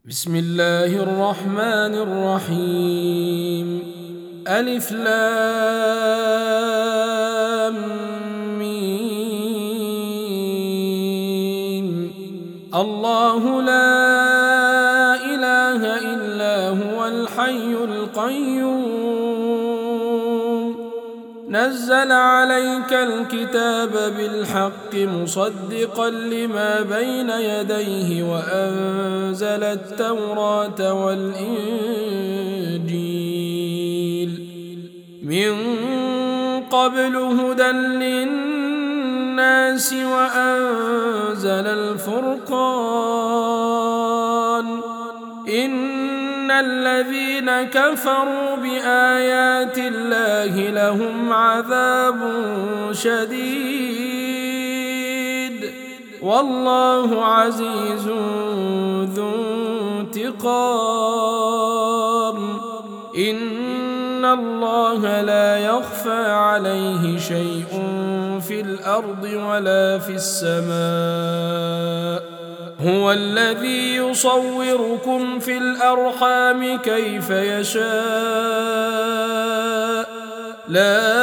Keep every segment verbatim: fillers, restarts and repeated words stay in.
بسم الله الرحمن الرحيم ألف لام ميم الله لا إله إلا هو الحي القيوم نزل عليك الكتاب بالحق مصدقا لما بين يديه وأنزل التوراة والإنجيل من قبل هدى للناس وأنزل الفرقان إن الذين كفروا بآيات الله لهم عذاب شديد والله عزيز ذو انتقام إن الله لا يخفى عليه شيء في الأرض ولا في السماء هو الذي يصوركم في الأرحام كيف يشاء لا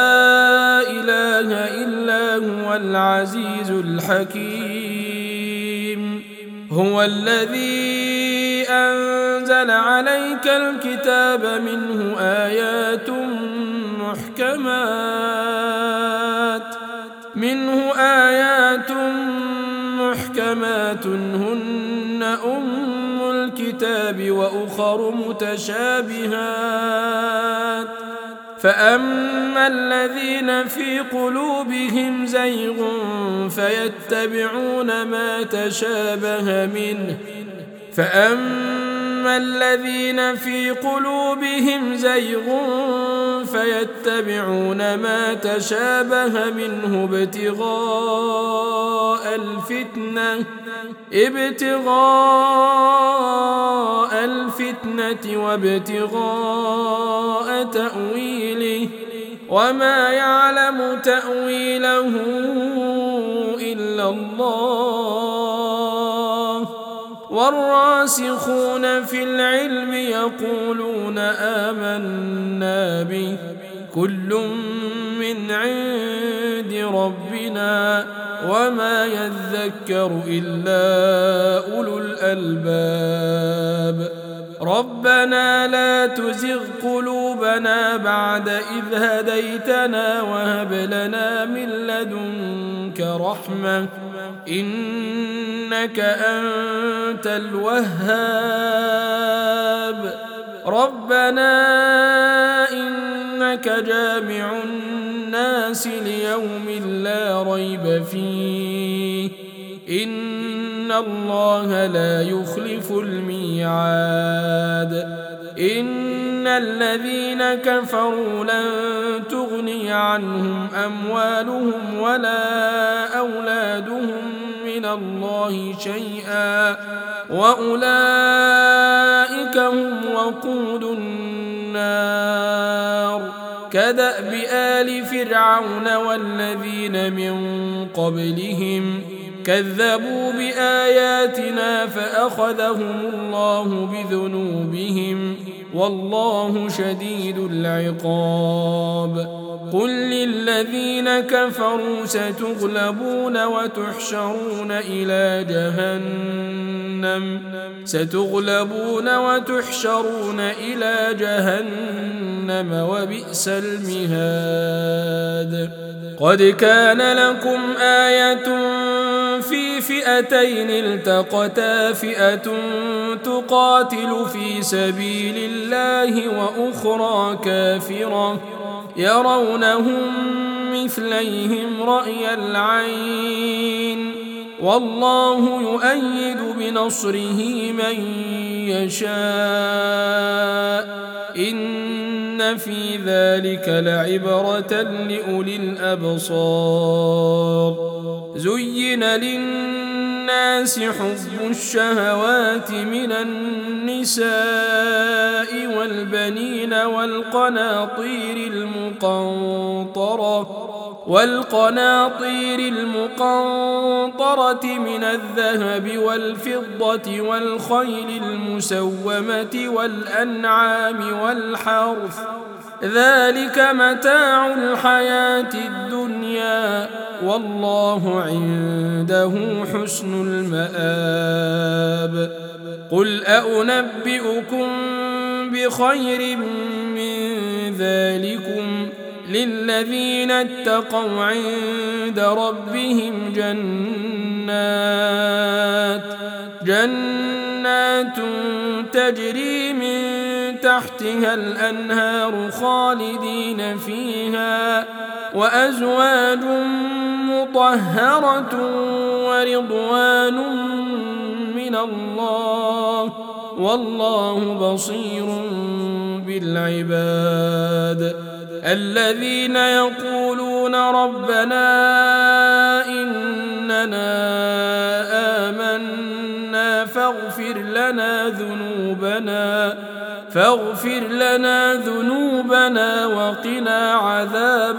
إله إلا هو العزيز الحكيم هو الذي أنزل عليك الكتاب منه آيات محكمات منه آيات محكمات هن أم الكتاب وأخر متشابهات فأما الذين في قلوبهم زيغ فيتبعون ما تشابه منه فأما الذين في قلوبهم زيغ فيتبعون ما تشابه منه ابتغاء الفتنة ابتغاء الفتنة وابتغاء تأويله وما يعلم تأويله إلا الله والراسخون في العلم يقولون آمنا به كل من عند ربنا وما يذكر إلا أولو الألباب ربنا لا تزغ قلوبنا بعد إذ هديتنا وهب لنا من لدنك رحمة إنك أنت الوهاب ربنا إنك جامع الناس ليوم لا ريب فيه إن الله لا يخلف الميعاد إن الذين كفروا لن تغني عنهم أموالهم ولا أولادهم من الله شيئا وأولئك هم وقود النار كدأب آل فرعون والذين من قبلهم كذبوا بآياتنا فأخذهم الله بذنوبهم والله شديد العقاب قل للذين كفروا ستغلبون وتحشرون إلى جهنم ستغلبون وتحشرون إلى جهنم وبئس المهاد قد كان لكم آية في فئتين التقتا فئة تقاتل في سبيل الله وأخرى كافرة يرونهم مثليهم رأي العين والله يؤيد بنصره من يشاء إن في ذلك لعبرة لأولي الأبصار زين للناس حب الشهوات من النساء والبنين والقناطير المقنطرة والقناطير المقنطرة من الذهب والفضة والخيل المسومة والأنعام والحرث ذلك متاع الحياة الدنيا والله عنده حسن المآب. قل أنبئكم بخير من ذلكم للذين اتقوا عند ربهم جنات جنات تجري من تحتها الأنهار خالدين فيها وأزواج مطهرة ورضوان من الله والله بصير بالعباد. الذين يقولون ربنا إننا آمنا فاغفر لنا ذنوبنا فاغفر لنا ذنوبنا وقنا عذاب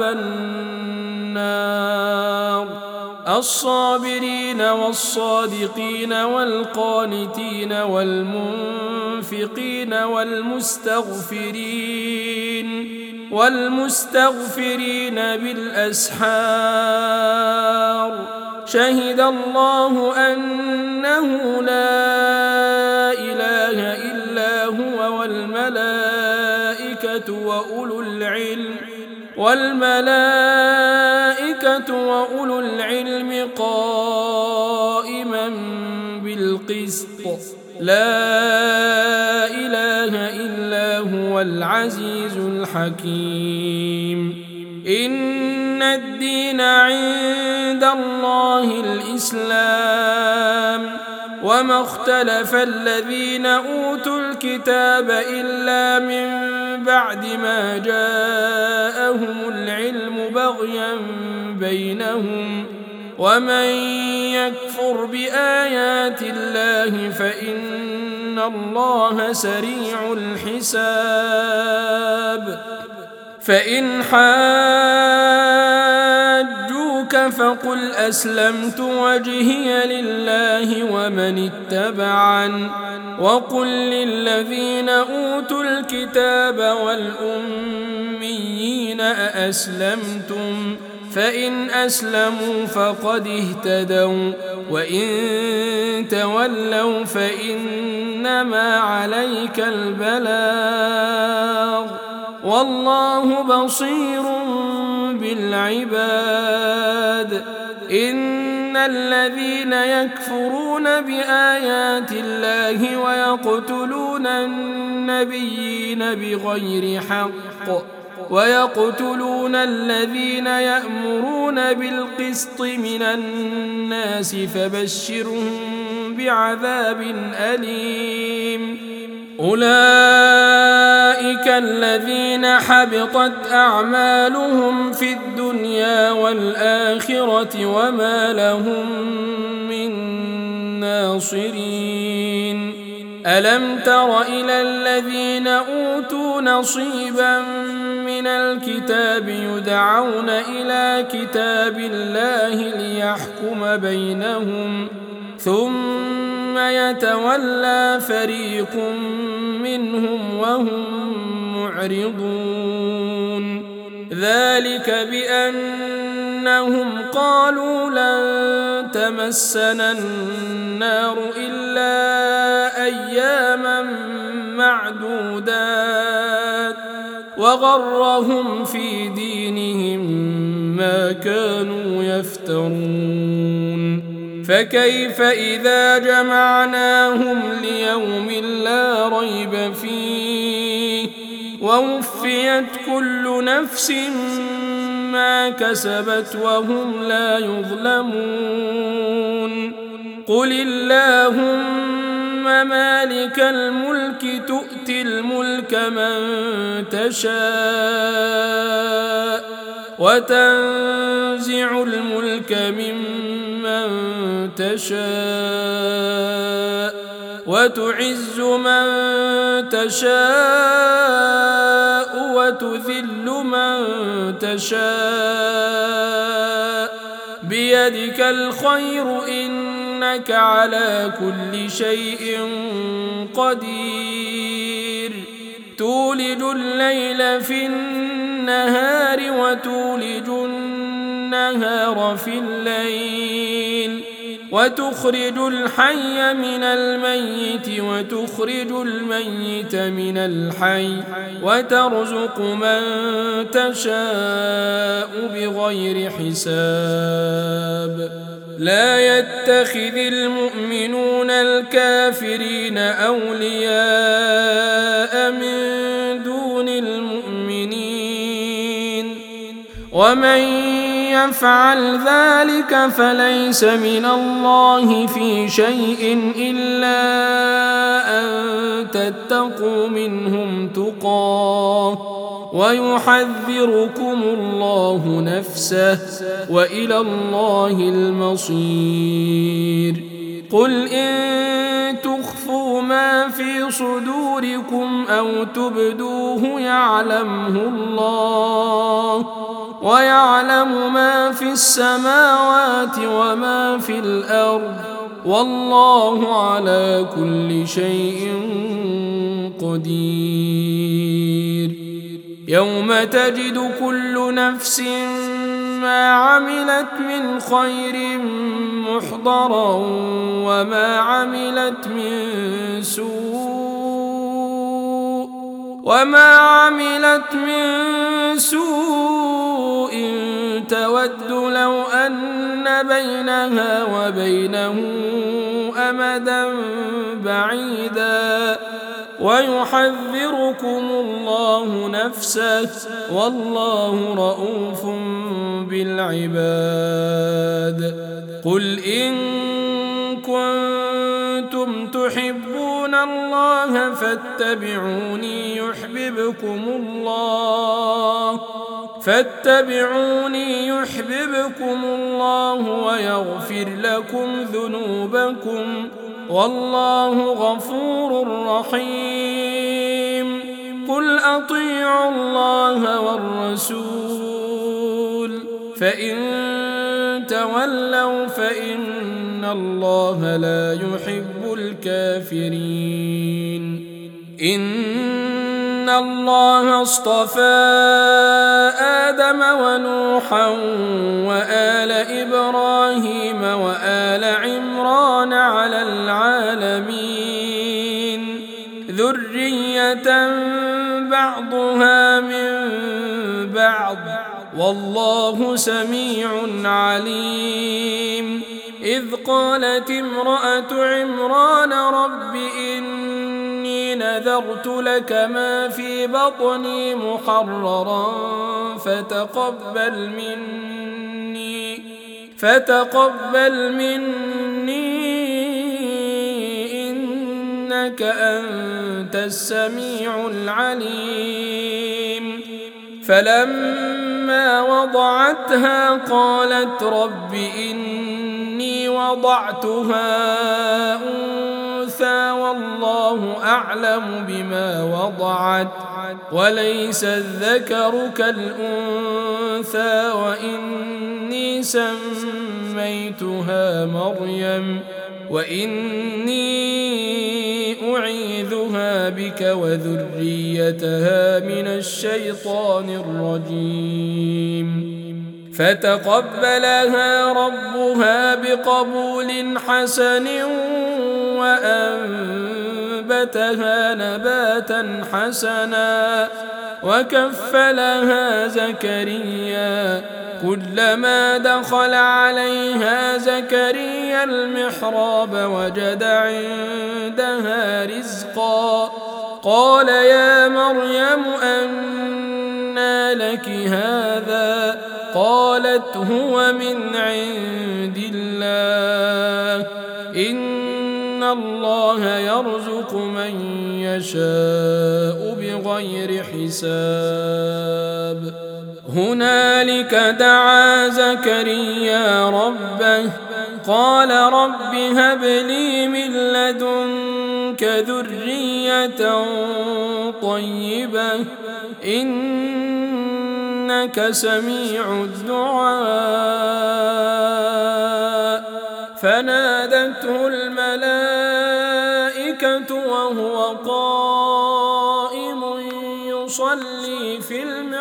النار. الصابرين والصادقين والقانتين والمنفقين والمستغفرين والمستغفرين بالأسحار شهد الله أنه لا إله إلا هو والملائكة وأولو العلم والملائكة وأولو العلم قائما بالقسط لا إله إلا هو العزيز الحكيم. إن الدين عند الله الإسلام وما اختلف الذين أوتوا الكتاب إلا من بعد ما جاءهم العلم بغيا بينهم ومن يكفر بآيات الله فإن الله سريع الحساب. فإن حاجوك فقل أسلمت وجهي لله ومن اتبعن وقل للذين أوتوا الكتاب والأميين أأسلمتم فإن أسلموا فقد اهتدوا وإن تولوا فإنما عليك البلاغ والله بصير بالعباد. إن الذين يكفرون بآيات الله ويقتلون النبيين بغير حق ويقتلون الذين يأمرون بالقسط من الناس فبشرهم بعذاب أليم. أولئك الذين حبطت أعمالهم في الدنيا والآخرة وما لهم من ناصرين. ألم تر إلى الذين أوتوا نصيبا من الكتاب يدعون إلى كتاب الله ليحكم بينهم ثم يتولى فريق منهم وهم معرضون. ذلك بأنهم قالوا لن تمسنا النار إلا أياما معدودات وغرهم في دينهم ما كانوا يفترون. فكيف إذا جمعناهم ليوم لا ريب فيه ووفيت كل نفس ما كسبت وهم لا يظلمون. قل اللهم مالك الملك تؤتي الملك من تشاء وتنزع الملك ممن تشاء وتعز من تشاء وتذل من تشاء بيدك الخير إنك على كل شيء قدير تولج الليل في النهار وتولج النهار في الليل وتخرج الحي من الميت وتخرج الميت من الحي وترزق من تشاء بغير حساب لا يتخذ المؤمنون الكافرين أولياء من دون المؤمنين ومن يفعل ذلك فليس من الله في شيء إلا أن تتقوا منهم تقاه ويحذركم الله نفسه وإلى الله المصير قل إن تخفوا ما في صدوركم أو تبدوه يعلمه الله ويعلم ما في السماوات وما في الأرض والله على كل شيء قدير يوم تجد كل نفس ما عملت من خير محضرا وما عملت من سوء وما عملت من سوء تود لو أن بينها وبينه أمدا بعيدا ويحذركم الله نفسه والله رؤوف بالعباد قل إن كنتم تحبون الله فاتبعوني يحببكم الله فاتبعوني يحببكم الله ويغفر لكم ذنوبكم والله غفور رحيم قل أطيعوا الله والرسول فإن تولوا فإن الله لا يحب الكافرين إن الله اصطفى آدم ونوحا وآل إبراهيم وآل عمران على العالمين ذرية بعضها من بعض والله سميع عليم إذ قالت امرأة عمران رب إني نذرت لك ما في بطني محررا فتقبل مني فتقبل مني إنك أنت السميع العليم فلما وضعتها قالت رب إني وضعتها أنثى والله أعلم بما وضعت وليس الذكر كالأنثى وإني سميتها مريم وإني أعيذها بك وذريتها من الشيطان الرجيم فتقبلها ربها بقبول حسن وأنبتها نباتا حسنا وكفلها زكريا كلما دخل عليها زكريا المحراب وجد عندها رزقا قال يا مريم أنى لك هذا قالت هو من عند الله إن الله يرزق من يشاء بغير حساب هنالك دعا زكريا ربه قال رب هب لي من لدنك ذرية طيبة إنك إنك سميع الدعاء. فنادته الملائكة وهو قائم يصلي في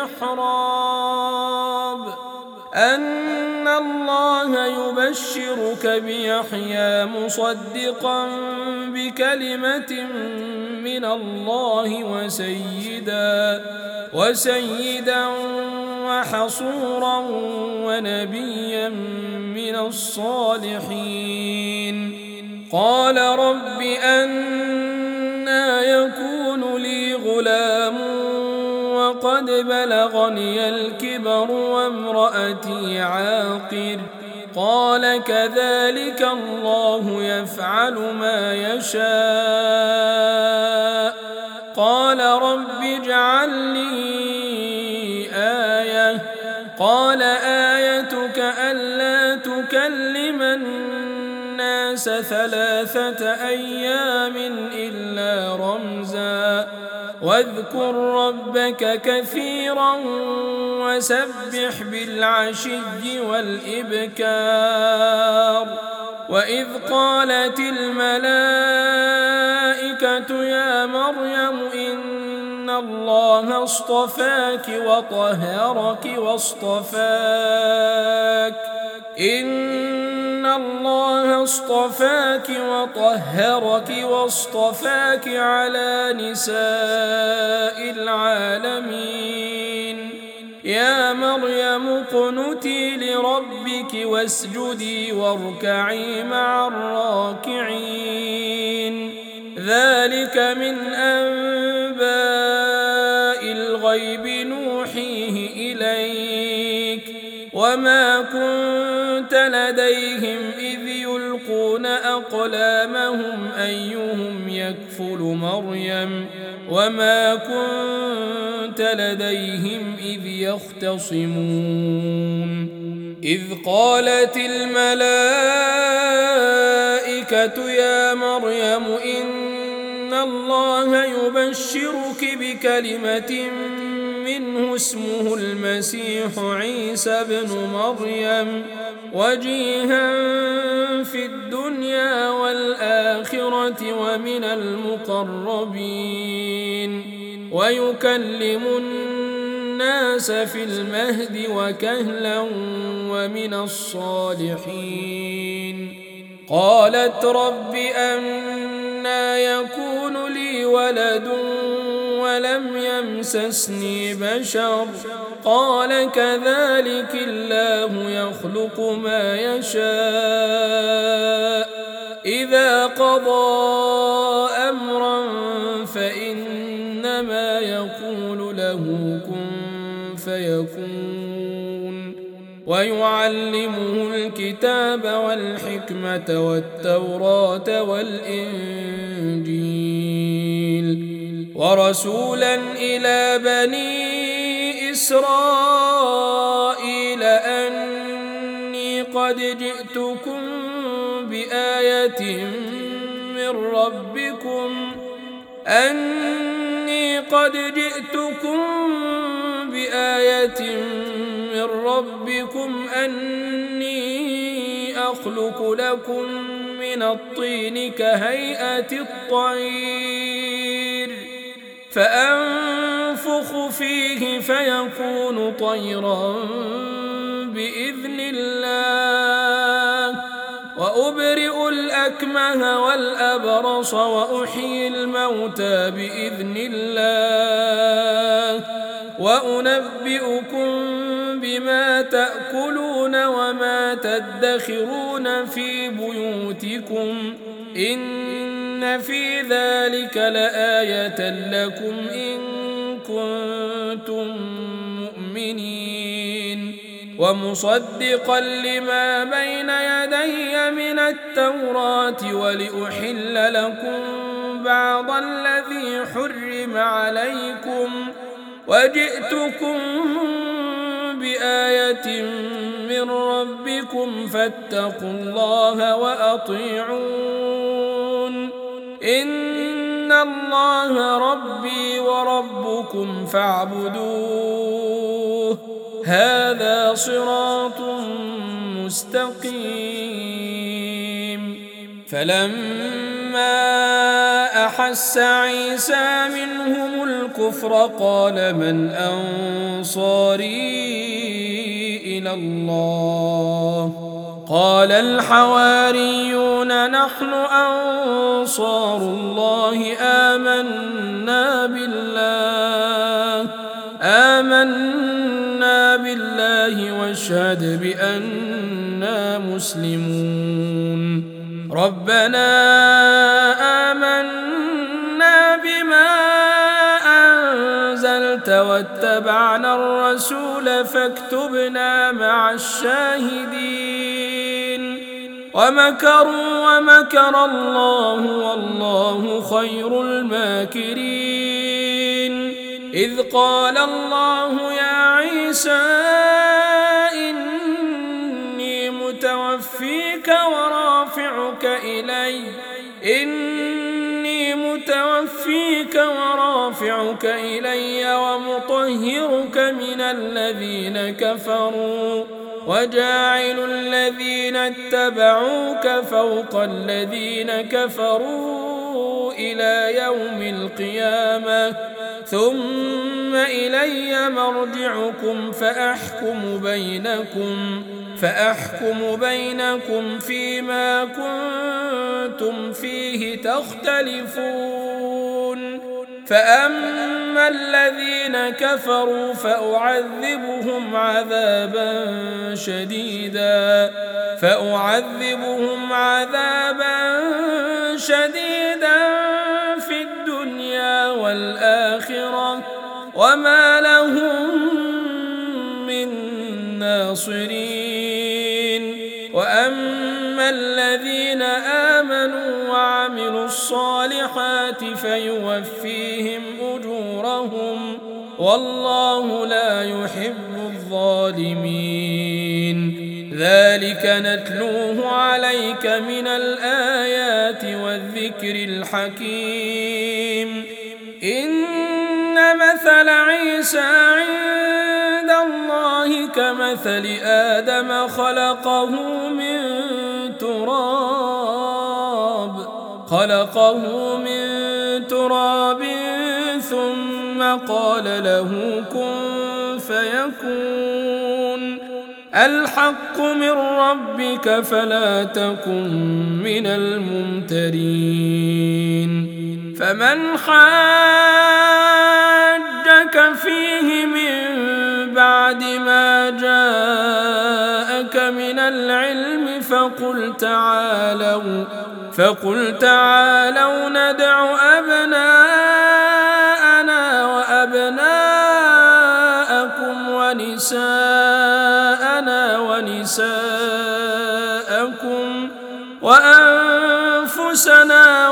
المحراب أن الله يبشرك بيحيى مصدقا بكلمة من الله وسيدا وسيدا وحصورا ونبيا من الصالحين. قال رب أنى يكون لي غلام وقد بلغني الكبر وامرأتي عاقر. قال كذلك الله يفعل ما يشاء. قال رب اجعل لي آية. قال آيتك ألا تكلم الناس ثلاثة أيام إلا رمزا واذكر ربك كثيرا وسبح بالعشي والإبكار. وإذ قالت الملائكة يا مريم إن الله اصطفاك وطهرك واصطفاك إن الله اصطفاك وطهرك واصطفاك على نساء العالمين. يا مريم اقنتي لربك واسجدي واركعي مع الراكعين. ذلك من أنباء الغيب نوحيه إليك وما كنت لديهم إذ يلقون أقلامهم أيهم يكفل مريم وما كنت لديهم إذ يختصمون. إذ قالت الملائكة يا مريم إن الله يبشرك بكلمة منه اسمه المسيح عيسى بن مريم وجيها في الدنيا والآخرة ومن المقربين ويكلم الناس في المهد وكهلا ومن الصالحين. قالت رب أنى يكون لي ولد ولم يمسسني بشر. قال كذلك الله يخلق ما يشاء إذا قضى أمرا فإنما يقول له كن فيكون. ويعلمه الكتاب والحكمة والتوراة والإنجيل ورسولا إلى بني إسرائيل أني قد جئتكم بآية من ربكم أني قد جئتكم بآية من ربكم أني أخلق لكم من الطين كهيئة الطير فأنفخ فيه فيكون طيرا بإذن الله وأبرئ الأكمه والأبرص وأحيي الموتى بإذن الله وأنبئكم بما تأكلون وما تدخرون في بيوتكم إن في ذلك لآية لكم إن كنتم مؤمنين ومصدقا لما بين يدي من التوراة ولأحل لكم بعض الذي حرم عليكم وجئتكم بآية من ربكم فاتقوا الله وأطيعون إن الله ربي وربكم فاعبدوه هذا صراط مستقيم. فلما أحس عيسى منهم الكفر قال من أنصاري إلى الله؟ قال الحواريون نحن أنصار الله آمنا بالله آمنا بالله واشهد بأننا مسلمون. ربنا آمنا بما أنزلت واتبعنا الرسول فاكتبنا مع الشاهدين. ومكروا ومكر الله والله خير الماكرين. إذ قال الله يا عيسى إني متوفيك ورافعك إلي إني متوفيك ورافعك إلي ومطهرك من الذين كفروا وجاعل الذين اتبعوك فوق الذين كفروا إلى يوم القيامة ثم إلي مرجعكم فأحكم بينكم فأحكم بينكم فيما كنتم فيه تختلفون. فأما الذين كفروا فأعذبهم عذابا شديدا فأعذبهم عذابا شديدا في الدنيا والآخرة وما لهم من ناصرين. وأما الذين آمنوا وعملوا الصالحات فيوفيهم أجورهم والله لا يحب الظالمين. ذلك نتلوه عليك من الآيات والذكر الحكيم. إن مثل عيسى عند الله كمثل آدم خلقه من تراب خلقه من تراب ثم قال له كن فيكون. الحق من ربك فلا تكن من الممترين. فمن حاجك فيه من بعد ما جاءك من العلم فقل تعالوا فقل تعالوا ندع أبناءنا وأبناءكم ونساءنا ونساءكم وأنفسنا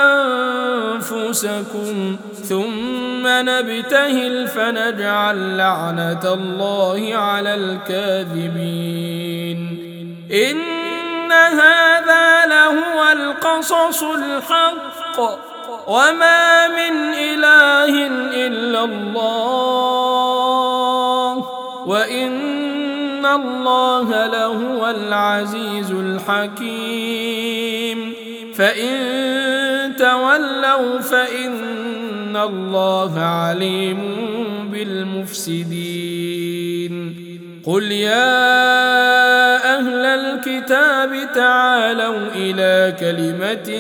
وأنفسكم ثم نبتهل فنجعل لعنة الله على الكاذبين. إن هذا لهو القصص الحق وما من إله إلا الله وإن الله لهو العزيز الحكيم. فإن تولوا فإن الله عليم بالمفسدين. قل يا أهل الكتاب تعالوا إلى كلمة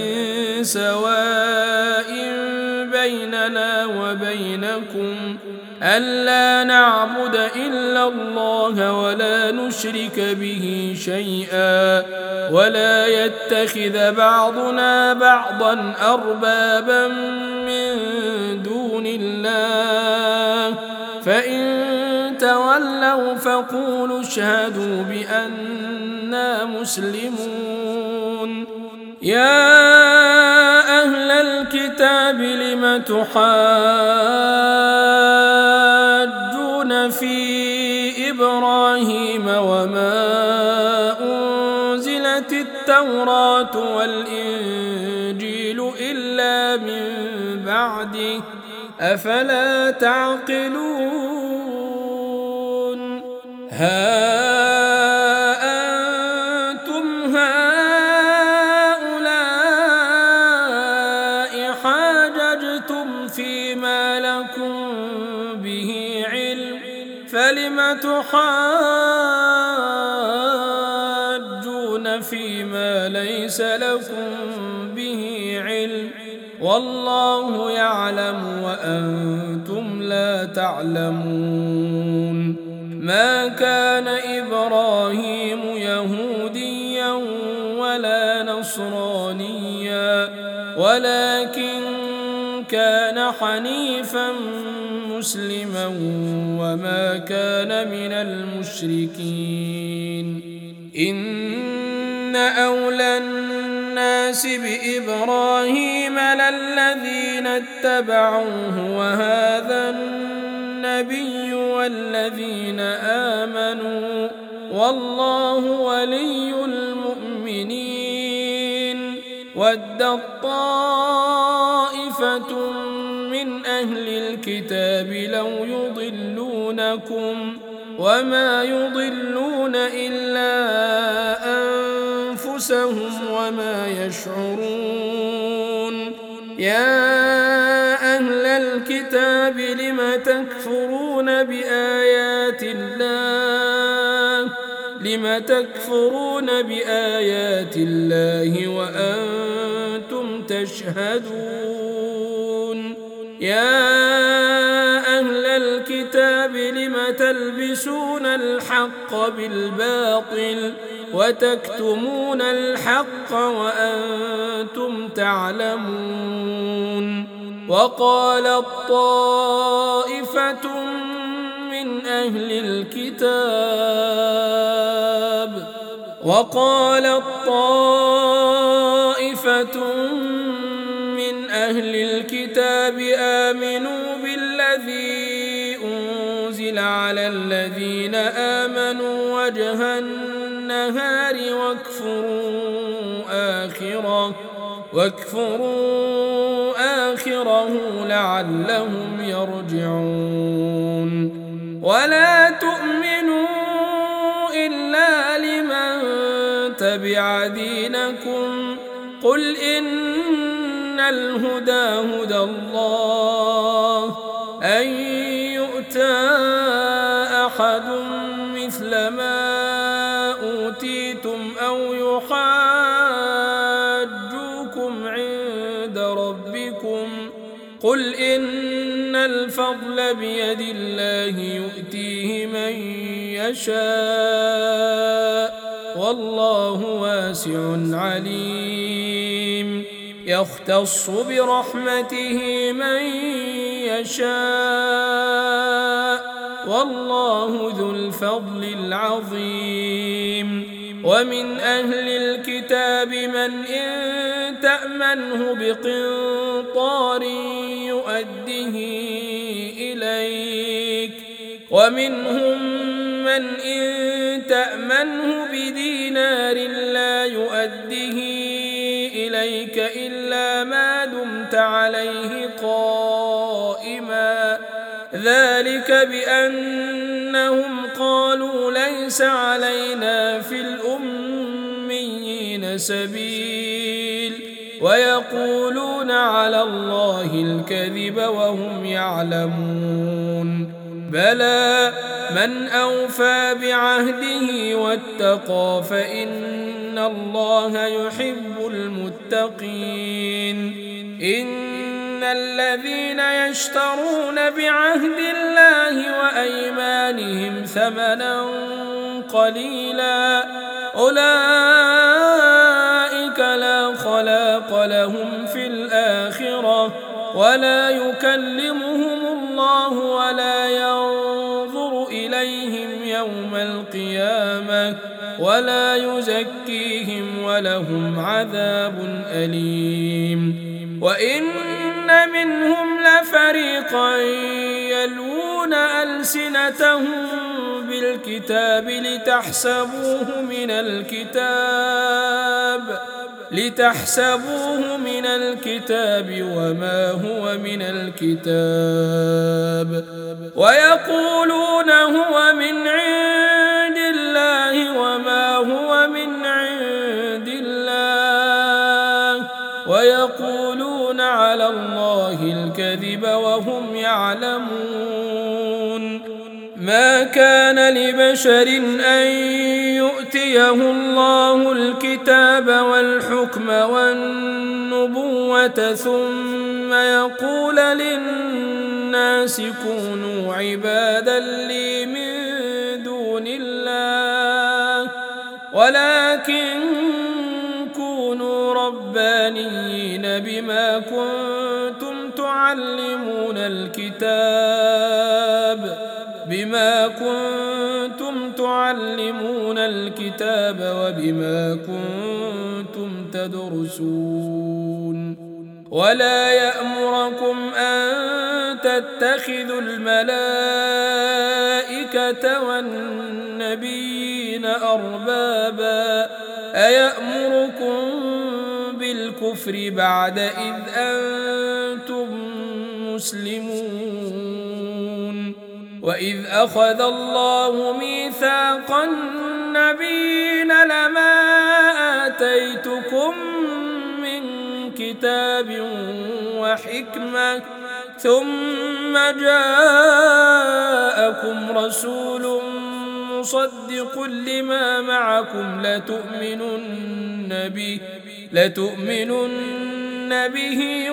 سواء بيننا وبينكم ألا نعبد إلا الله ولا نشرك به شيئا ولا يتخذ بعضنا بعضا أربابا من دون الله. فإن تولوا فقولوا اشهدوا بأننا مسلمون. يا أهل الكتاب لم تحاجون في إبراهيم وما أنزلت التوراة والإنجيل إلا من بعده أفلا تعقلون. ها أنتم هؤلاء حاججتم فيما لكم به علم فلم تحاجون فيما ليس لكم به علم والله يعلم وأنتم لا تعلمون ما كان إبراهيم يهوديا ولا نصرانيا ولكن كان حنيفا مسلما وما كان من المشركين إن أولى الناس بإبراهيم للذين اتبعوه وهذا النبي والذين آمنوا والله ولي المؤمنين ودت طائفة من أهل الكتاب لو يضلونكم وما يضلون إلا أنفسهم وما يشعرون يا أهل الكتاب لم تكفرون بآيات الله لم تكفرون بآيات الله وأنتم تشهدون يا أهل الكتاب لم تلبسون الحق بالباطل وتكتمون الحق وأنتم تعلمون وقالت طائفة من أهل الكتاب وقالت طائفة من أهل الكتاب آمنوا بالذي أنزل على الذين آمنوا وجه النهار واكفروا آخره واكفروا آخره لعلهم يرجعون ولا تؤمنوا إلا لمن تبع دينكم قل إن الهدى هدى الله أن يؤتى أحد مثل ما أوتيتم أو يحاجوكم عند ربكم قل إن الفضل بيد الله يؤتيه من يشاء والله واسع عليم يختص برحمته من يشاء والله ذو الفضل العظيم ومن أهل الكتاب من إن تأمنه بقنطار يؤده إليك ومنهم من إن تأمنه بدينار لا يؤده إليك إلا ما دمت عليه قائما ذلك بأنهم قالوا ليس علينا في الأميين سبيل ويقولون على الله الكذب وهم يعلمون بلى من أوفى بعهده واتقى فإن الله يحب المتقين إن الذين يشترون بعهد الله وأيمانهم ثمنا قليلا أولئك لا خلاق لهم في الآخرة ولا يكلمهم الله ولا ينظر إليهم يوم القيامة ولا يزكيهم ولهم عذاب أليم وإن منهم لفريقا يلوون ألسنتهم بالكتاب لتحسبوه من الكتاب لتحسبوه من الكتاب وما هو من الكتاب ويقولون هو من عند الكذب وهم يعلمون ما كان لبشر أن يؤتيه الله الكتاب والحكم والنبوة ثم يقول للناس كونوا عبادا لي من دون الله ولكن كونوا ربانيين بما كنتم تعلمون الكتاب بما كنتم تعلمون الكتاب وبما كنتم تدرسون ولا يأمركم أن تتخذوا الملائكة والنبيين أربابا أيأمركم بالكفر بعد إذ أنتم مسلمون وإذ أخذ الله ميثاق النبيين لما آتيتكم من كتاب وحكمة ثم جاءكم رسول مصدق لما معكم لتؤمنن به لتؤمنن به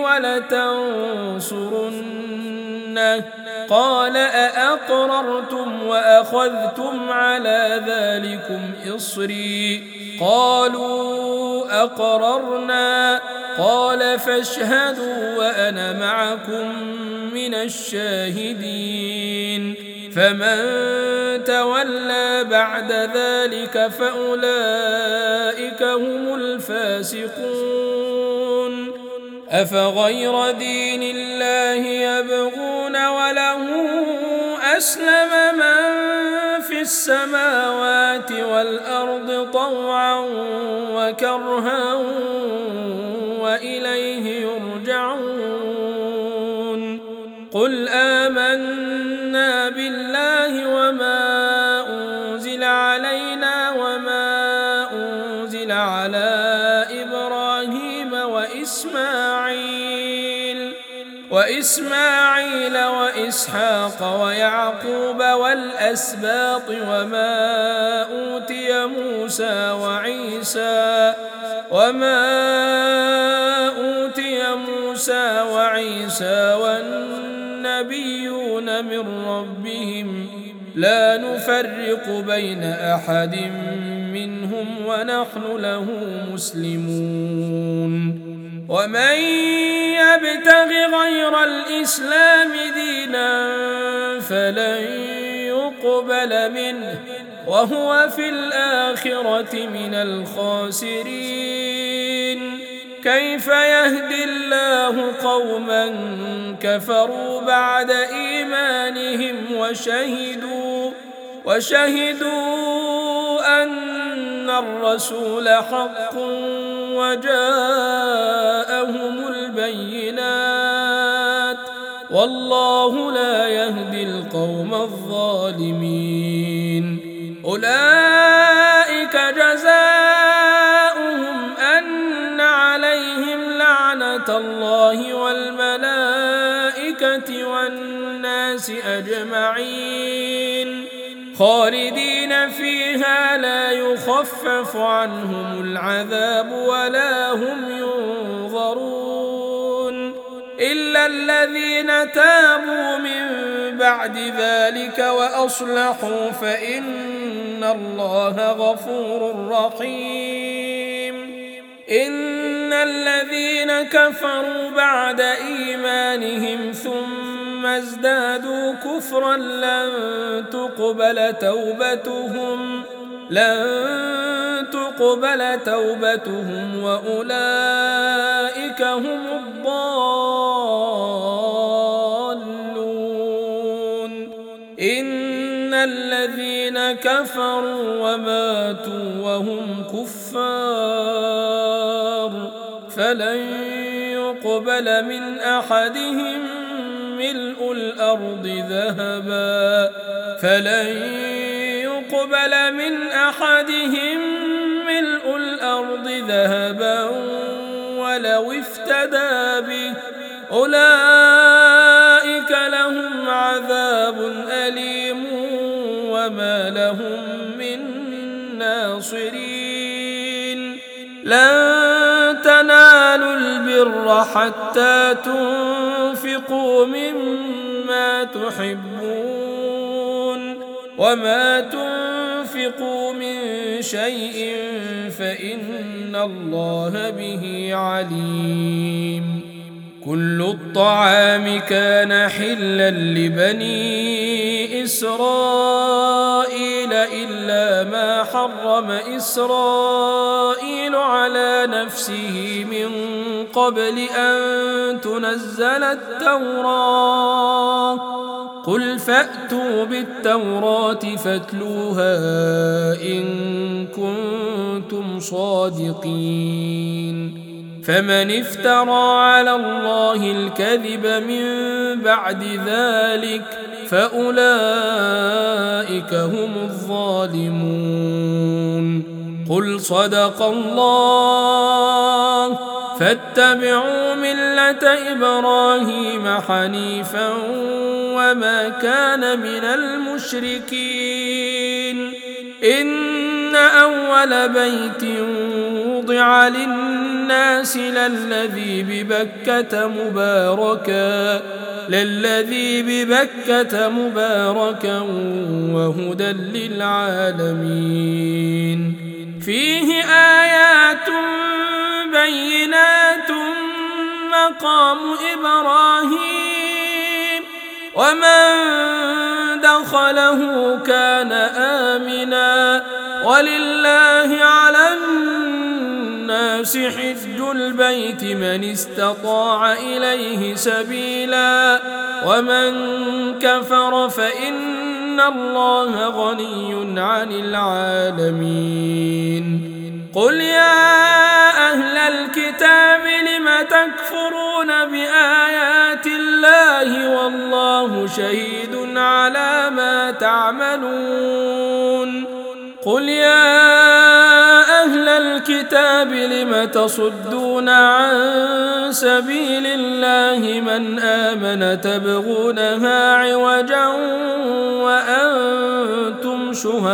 ولتنصرنه قال أأقررتم وأخذتم على ذلكم إصري قالوا أقررنا قال فاشهدوا وأنا معكم من الشاهدين فمن تولى بعد ذلك فأولئك هم الفاسقون أفغير دين الله يبغون وله أسلم من في السماوات والأرض طوعا وكرها وإليه يرجعون قل آمنا بالله وما أنزل علينا وما أنزل على إبراهيم وإسماعيل وإسماعيل وإسحاق ويعقوب والأسباط وما أوتي موسى وعيسى وما أوتي موسى وعيسى والنبيون من ربهم لا نفرق بين أحد منهم ونحن له مسلمون ومن يبتغ غير الإسلام دينا فلن يقبل منه وهو في الآخرة من الخاسرين كيف يهدي الله قوما كفروا بعد إيمانهم وشهدوا وشهدوا أن الرسول حق وجاءهم البينات والله لا يهدي القوم الظالمين أولئك جزاؤهم أن عليهم لعنة الله والملائكة والناس أجمعين خالدين فيها لا يخفف عنهم العذاب ولا هم ينظرون إلا الذين تابوا من بعد ذلك وأصلحوا فإن الله غفور رحيم إن الذين كفروا بعد إيمانهم ثم ازدادوا كفرا لن تقبل توبتهم لن تقبل توبتهم وأولئك هم الضالون إن الذين كفروا وماتوا وهم كفار فلن يقبل من أحدهم ملء الأرض ذهبا فلن يقبل من أحدهم ملء الأرض ذهبا ولو افتدى به أولئك البر حتى تنفقوا مما تحبون وما تنفقوا من شيء فإن الله به عليم. كل الطعام كان حلا لبني إسرائيل إلا ما حرم إسرائيل على نفسه من قبل أن تنزل التوراة. قل فأتوا بالتوراة فاتلوها إن كنتم صادقين. فمن افترى على الله الكذب من بعد ذلك فأولئك هم الظالمون. قل صدق الله فاتبعوا ملة إبراهيم حنيفا وما كان من المشركين. إن أول بيت وضع للناس للذي ببكة مباركا للذي ببكة مباركا وهدى للعالمين. فيه آيات بينات مقام إبراهيم ومن دخله كان آمنا ولله على الناس حج البيت من استطاع إليه سبيلا ومن كفر فإن الله غني عن العالمين. قل يا أهل الكتاب لم تكفرون بآيات الله والله شهيد على ما تعملون. قل يا أهل الكتاب لم تصدون عن سبيل الله من آمن تبغونها عوجا وأنتم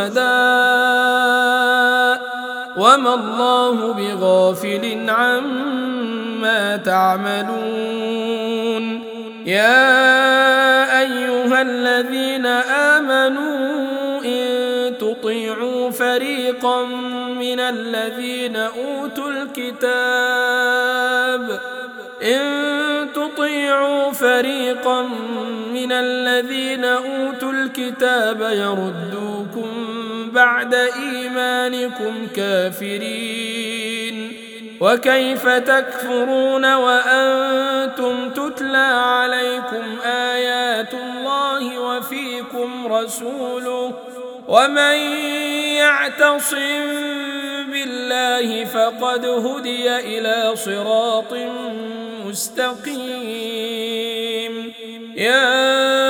شهداء وما الله بغافل عما تعملون. يا أيها الذين آمنوا إن تطيعوا فريقا من الذين أوتوا الكتاب إن تطيعوا فريقا من الذين أوتوا الكتاب يردوكم بعد إيمانكم كافرين. وكيف تكفرون وأنتم تتلى عليكم آيات الله وفيكم رسوله ومن يعتصم بالله فقد هدي إلى صراط مستقيم. يا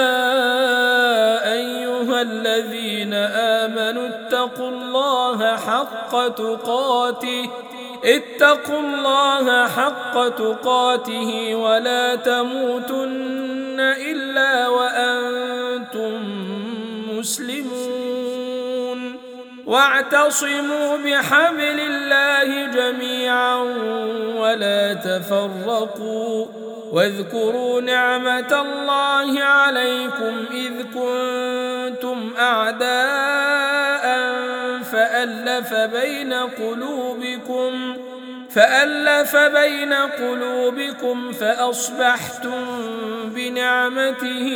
أيها الذين آمنوا اتقوا الله حق تقاته اتقوا الله حق تقاته ولا تموتن إلا وأنتم مسلمون. واعتصموا بحبل الله جميعا ولا تفرقوا واذكروا نعمة الله عليكم إذ كنتم أعداء فألف بين قلوبكم فألف بين قلوبكم فأصبحتم بنعمته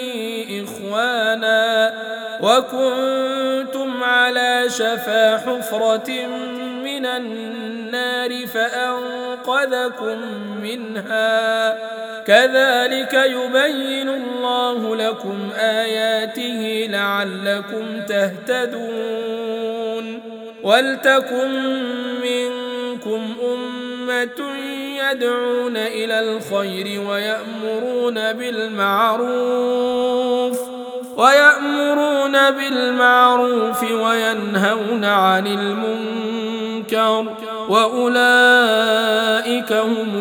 إخوانا وكنتم على شفا حفرة من النار فأنقذكم منها. كذلك يبين الله لكم آياته لعلكم تهتدون. ولتكن منكم أمة يدعون إلى الخير ويأمرون بالمعروف ويأمرون بالمعروف وينهون عن المنكر وأولئك هم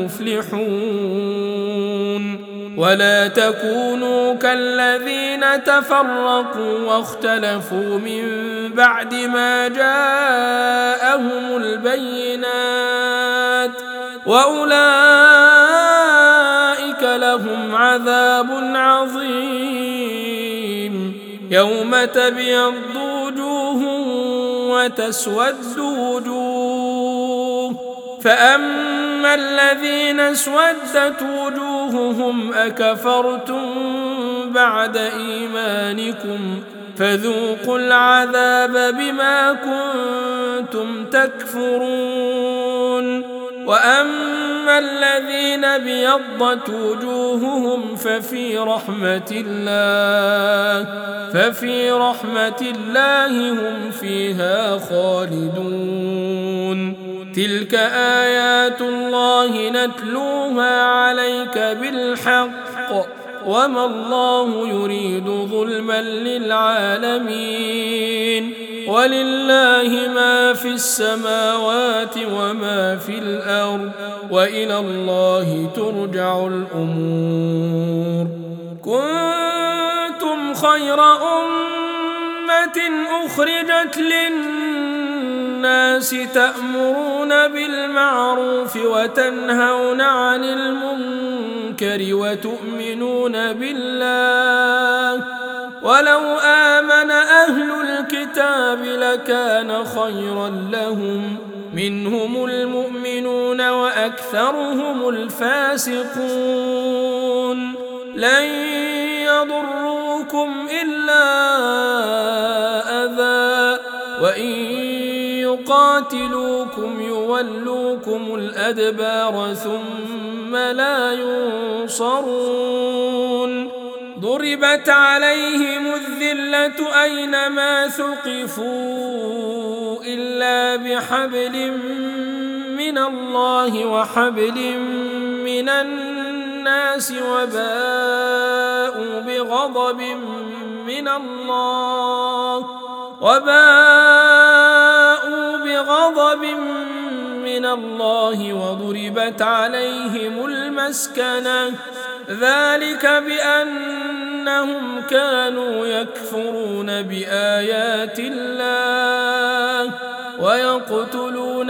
المفلحون. ولا تكونوا كالذين تفرقوا واختلفوا من بعد ما جاءهم البينات وأولئك لهم عذاب عظيم. يوم تبيض وجوه وتسود وجوه، فأما الذين اسودت وجوههم أكفرتم بعد إيمانكم فذوقوا العذاب بما كنتم تكفرون. وأما الذين ابيضت وجوههم ففي رحمة الله ففي رحمة الله هم فيها خالدون. تلك آيات الله نتلوها عليك بالحق وما الله يريد ظلما للعالمين. ولله ما في السماوات وما في الأرض وإلى الله ترجع الأمور. كنتم خير أمة أخرجت للناس تأمرون بالمعروف وتنهون عن المنكر وتؤمنون بالله. ولو آمن أهل الكتاب لكان خيرا لهم، منهم المؤمنون وأكثرهم الفاسقون. لن يضروكم إلا أذى، وإن يقاتلوكم يولوكم الأدبار ثم لا ينصرون. ضربت عليهم الذلة أينما ثقفوا إلا بحبل من الله وحبل من الناس وباءوا بغضب من الله وباءوا بغضب من الله وضربت عليهم المسكنة. ذلك بأنهم كانوا يكفرون بآيات الله ويقتلون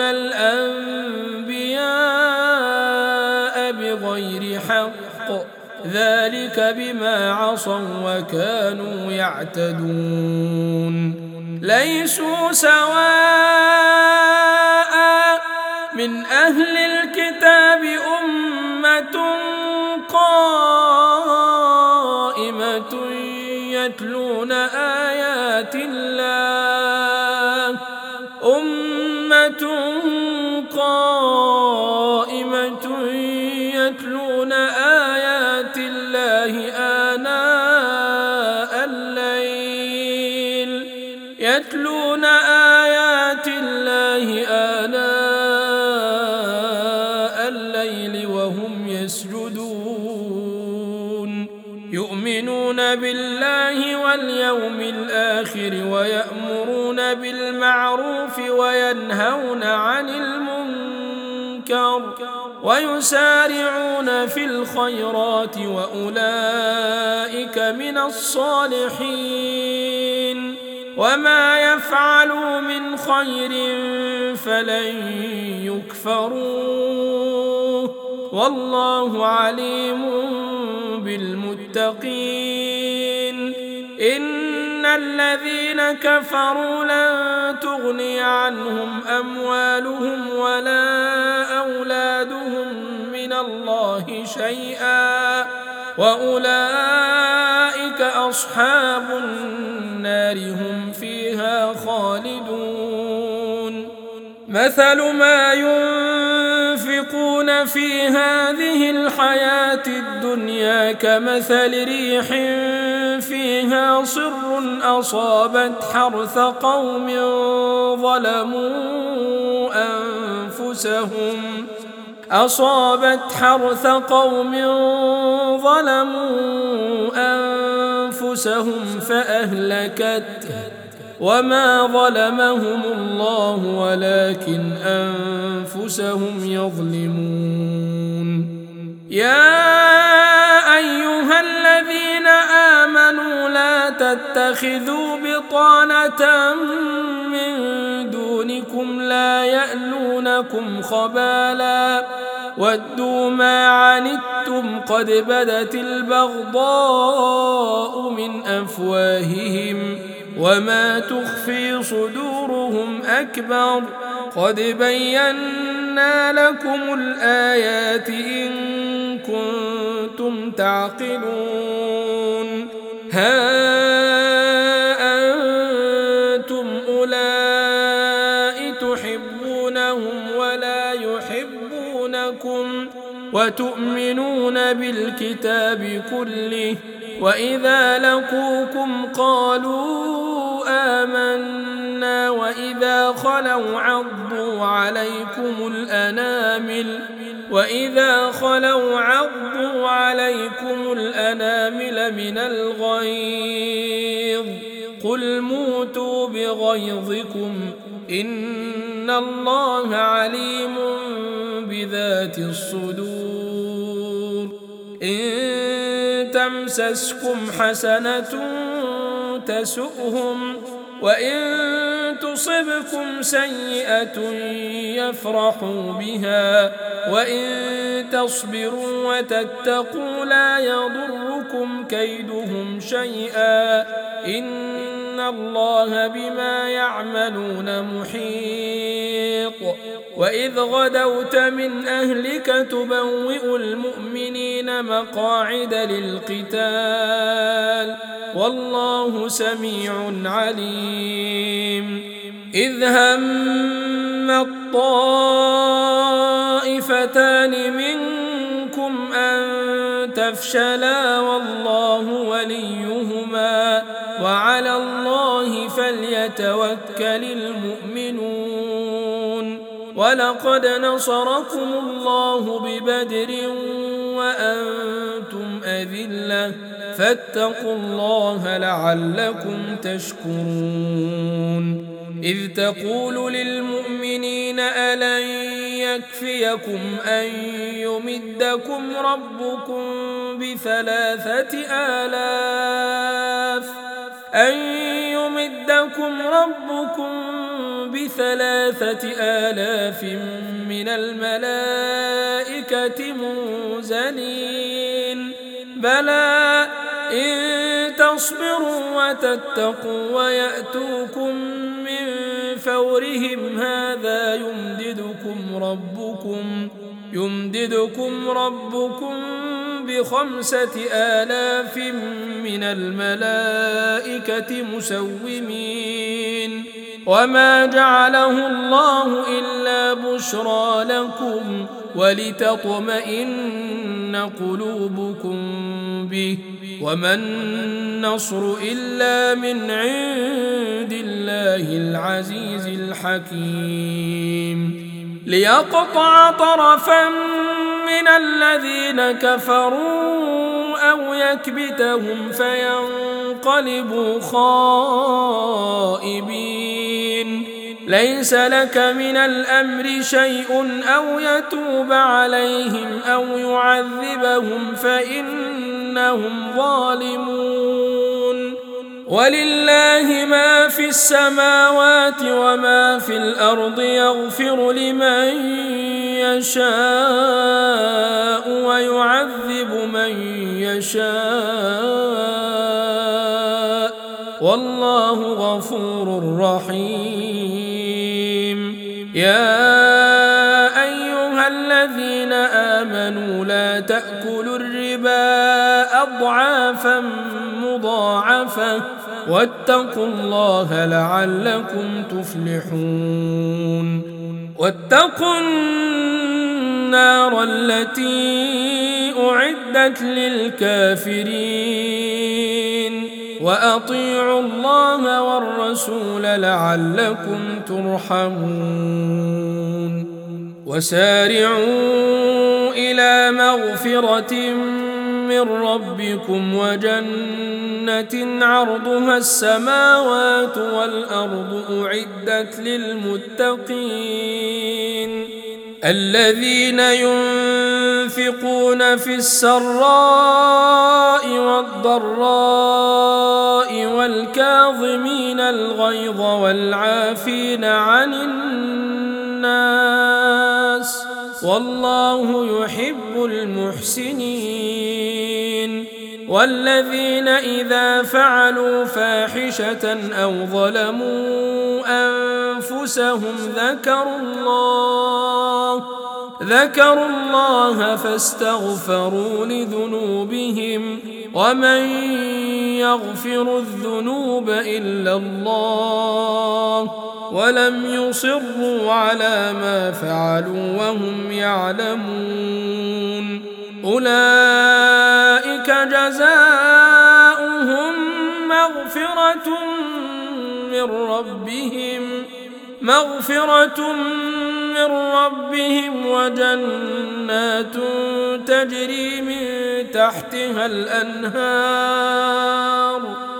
الأنبياء بغير حق، ذلك بما عصوا وكانوا يعتدون. ليسوا سواء من أهل الكتاب أمة قائمة يتلون آيات الله أمة قائمة يتلون آيات الله آناء الليل يتلون آيات الله آناء الليل وهم يسجدون، يؤمنون بالله واليوم الآخر ويأمرون بالمعروف وينهون عن المنكر ويسارعون في الخيرات وأولئك من الصالحين. وما يفعلوا من خير فلن يكفروه والله عليم بالمتقين. إن الذين كفروا لن تغني عنهم أموالهم ولا أولادهم من الله شيئا وأولئك أصحاب النار هم فيها خالدون. مثل ما ينفقون في هذه الحياة الدنيا كمثل ريح فيها صر أصابت حرث قوم ظلموا أنفسهم أصابت حرث قوم ظلموا أنفسهم فأهلكته وما ظلمهم الله ولكن أنفسهم يظلمون. يا أيها الذين آمنوا لا تتخذوا بطانة من دونكم لا يألونكم خبالا ودوا ما عنتم قد بدت البغضاء من أفواههم وما تخفي صدورهم أكبر قد بينا لكم الآيات إن كنتم تعقلون ها أنتم أولئك تحبونهم ولا يحبونكم وتؤمنون بالكتاب كله وإذا لقوكم قالوا آمنا وإذا خلوا عضوا عليكم الأنامل وإذا خلوا عضوا عليكم الأنامل من الغيظ قل موتوا بغيظكم إن الله عليم بذات الصدور إن تمسسكم حسنة تسؤهم وإن تصبكم سيئة يفرحوا بها وإن تصبروا وتتقوا لا يضركم كيدهم شيئا إن الله بما يعملون محيط وإذ غدوت من أهلك تبوئ المؤمنين مقاعد للقتال والله سميع عليم إذ هم الطائفتان منكم أن تفشلا والله وليهما وعلى الله فليتوكل المؤمنون ولقد نصركم الله ببدر وأنتم أذلة فاتقوا الله لعلكم تشكرون إذ تقول للمؤمنين ألن يكفيكم أن يمدكم ربكم بثلاثة آلاف أن يمدكم ربكم بثلاثة آلاف من الملائكة منزلين بلى إن تصبروا وتتقوا ويأتوكم من فورهم هذا يمددكم ربكم يمددكم ربكم بخمسة آلاف من الملائكة مسومين وما جعله الله إلا بشرى لكم ولتطمئن قلوبكم به وما النصر إلا من عند الله العزيز الحكيم ليقطع طرفا من الذين كفروا أو يكبتهم فينقلبوا خائبين ليس لك من الأمر شيء أو يتوب عليهم أو يعذبهم فإنهم ظالمون ولله ما في السماوات وما في الأرض يغفر لمن يشاء ويعذب من يشاء والله غفور رحيم يا أيها الذين آمنوا لا تأكلوا الربا أضعافا مضاعفة واتقوا الله لعلكم تفلحون واتقوا النار التي أعدت للكافرين وأطيعوا الله والرسول لعلكم ترحمون وسارعوا إلى مغفرة من ربكم وجنة عرضها السماوات والأرض أعدت للمتقين الذين ينفقون في السراء والضراء والكاظمين الغيظ والعافين عن الناس والله يحب المحسنين. والذين إذا فعلوا فاحشة أو ظلموا أنفسهم ذكروا الله ذكروا الله فاستغفروا لذنوبهم ومن يغفر الذنوب إلا الله ولم يصروا على ما فعلوا وهم يعلمون أولئك جزاؤهم مغفرة من ربهم مغفرة من ربهم وجنات تجري من تحتها الأنهار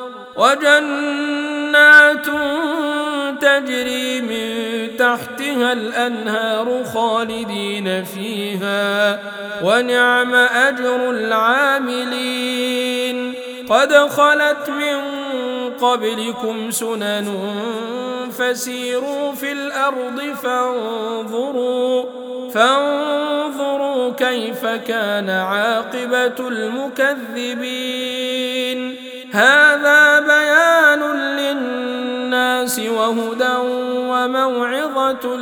وجنات تجري من تحتها الأنهار خالدين فيها ونعم أجر العاملين. قد خلت من قبلكم سنن فسيروا في الأرض فانظروا فانظروا كيف كان عاقبة المكذبين. هذا بيان للناس وهدى وموعظة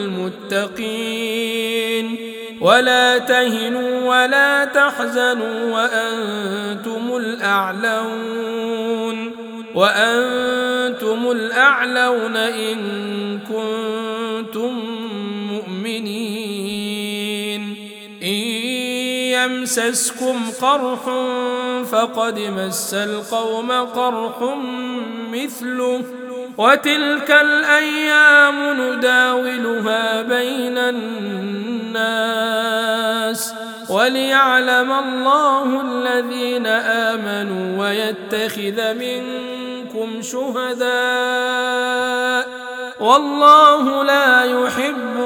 للمتقين. ولا تهنوا ولا تحزنوا وأنتم الأعلون وأنتم الأعلون إن كنتم مؤمنين. إن يمسسكم قرح فقد مس القوم قرح مثله وتلك الأيام نداولها بين الناس وليعلم الله الذين آمنوا ويتخذ منكم شهداء والله لا يحب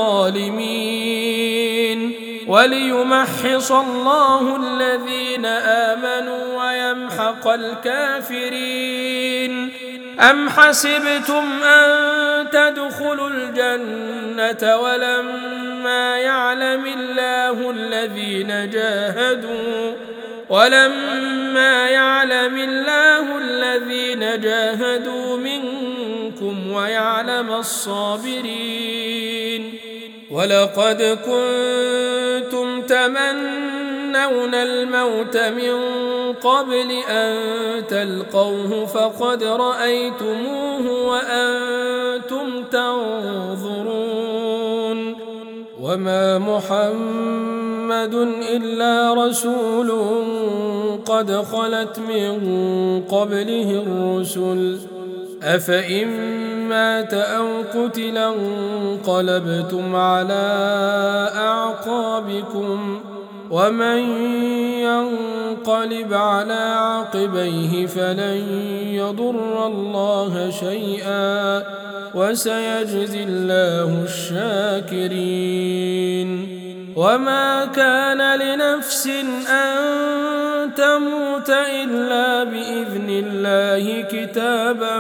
الظالمين. وليمحص الله الذين آمنوا ويمحق الكافرين. أم حسبتم أن تدخلوا الجنة ولما يعلم الله الذين جاهدوا ولما يعلم الله الذين جاهدوا منكم ويعلم الصابرين. ولقد كنتم تمنون الموت من قبل أن تلقوه فقد رأيتموه وأنتم تنظرون. وما محمد إلا رسول قد خلت من قبله الرسل أفإن مات أو قتلا انقلبتم على أعقابكم ومن ينقلب على عقبيه فلن يضر الله شيئا وسيجزي الله الشاكرين. وما كان لنفس أن تموت إلا بإذن الله كتابا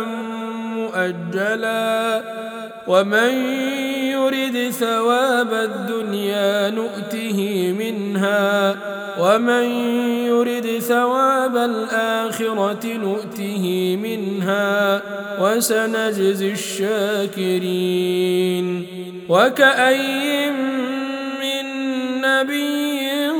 مؤجلا ومن يرد ثواب الدنيا نؤته منها ومن يرد ثواب الآخرة نؤته منها وسنجزي الشاكرين. وكأي من نبي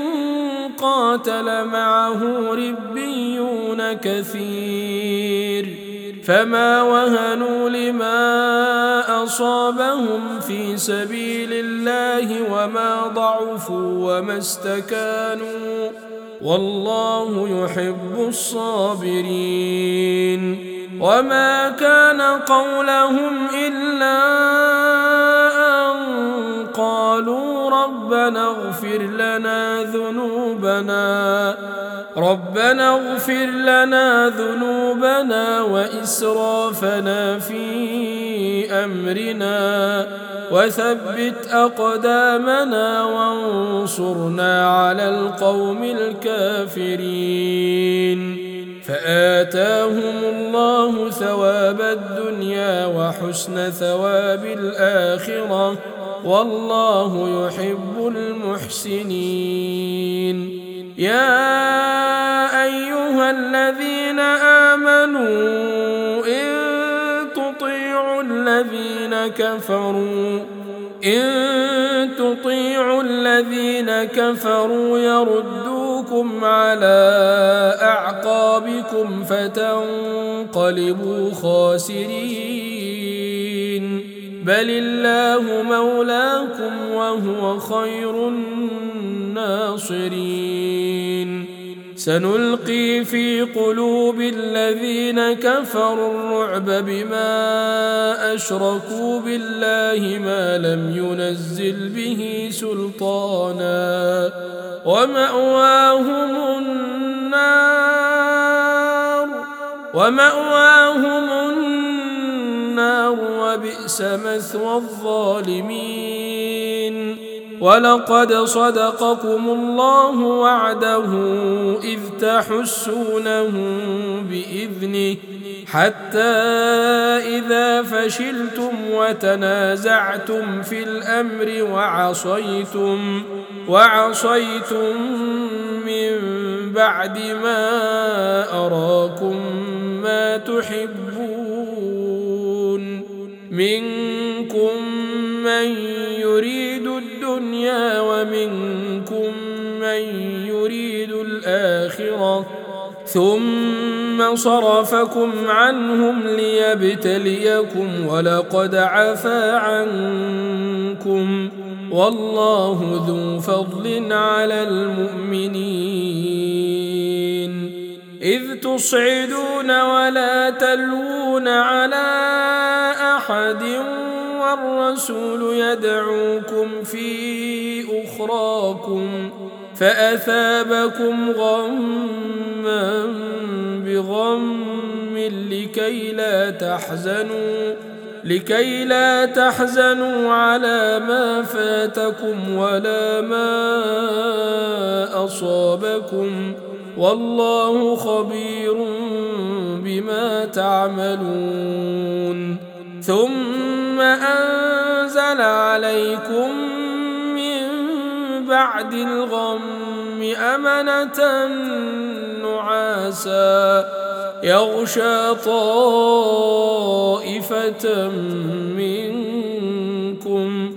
قاتل معه ربيون كثير فما وهنوا لما أصابهم في سبيل الله وما ضعفوا وما استكانوا والله يحب الصابرين. وما كان قولهم إلا أن قالوا ربنا اغفر لنا ذنوبنا ربنا اغفر لنا ذنوبنا وإسرافنا في أمرنا وثبت أقدامنا وانصرنا على القوم الكافرين. فآتاهم الله ثواب الدنيا وحسن ثواب الآخرة والله يحب المحسنين. يا أيها الذين آمنوا إن تطيعوا الذين كفروا إن تطيعوا الذين كفروا يردوكم على أعقابكم فتنقلبوا خاسرين. بل الله مولاكم وهو خير الناصرين. سنلقي في قلوب الذين كفروا الرعب بما أشركوا بالله ما لم ينزل به سلطانا ومأواهم النار ومأواهم النار وبئس مثوى الظالمين. ولقد صدقكم الله وعده إذ تحسونهم بإذنه حتى إذا فشلتم وتنازعتم في الأمر وعصيتم وعصيتم من بعد ما أراكم ما تحبون منكم من يريد الدنيا ومنكم من يريد الآخرة ثم صرفكم عنهم ليبتليكم ولقد عفا عنكم والله ذو فضل على المؤمنين. إذ تصعدون ولا تلوون على أحد والرسول يدعوكم في أخراكم فأثابكم غما بغم لكي لا تحزنوا لكي لا تحزنوا على ما فاتكم ولا ما أصابكم والله خبير بما تعملون. ثم أنزل عليكم من بعد الغم أمنة نعاسا يغشى طائفة منكم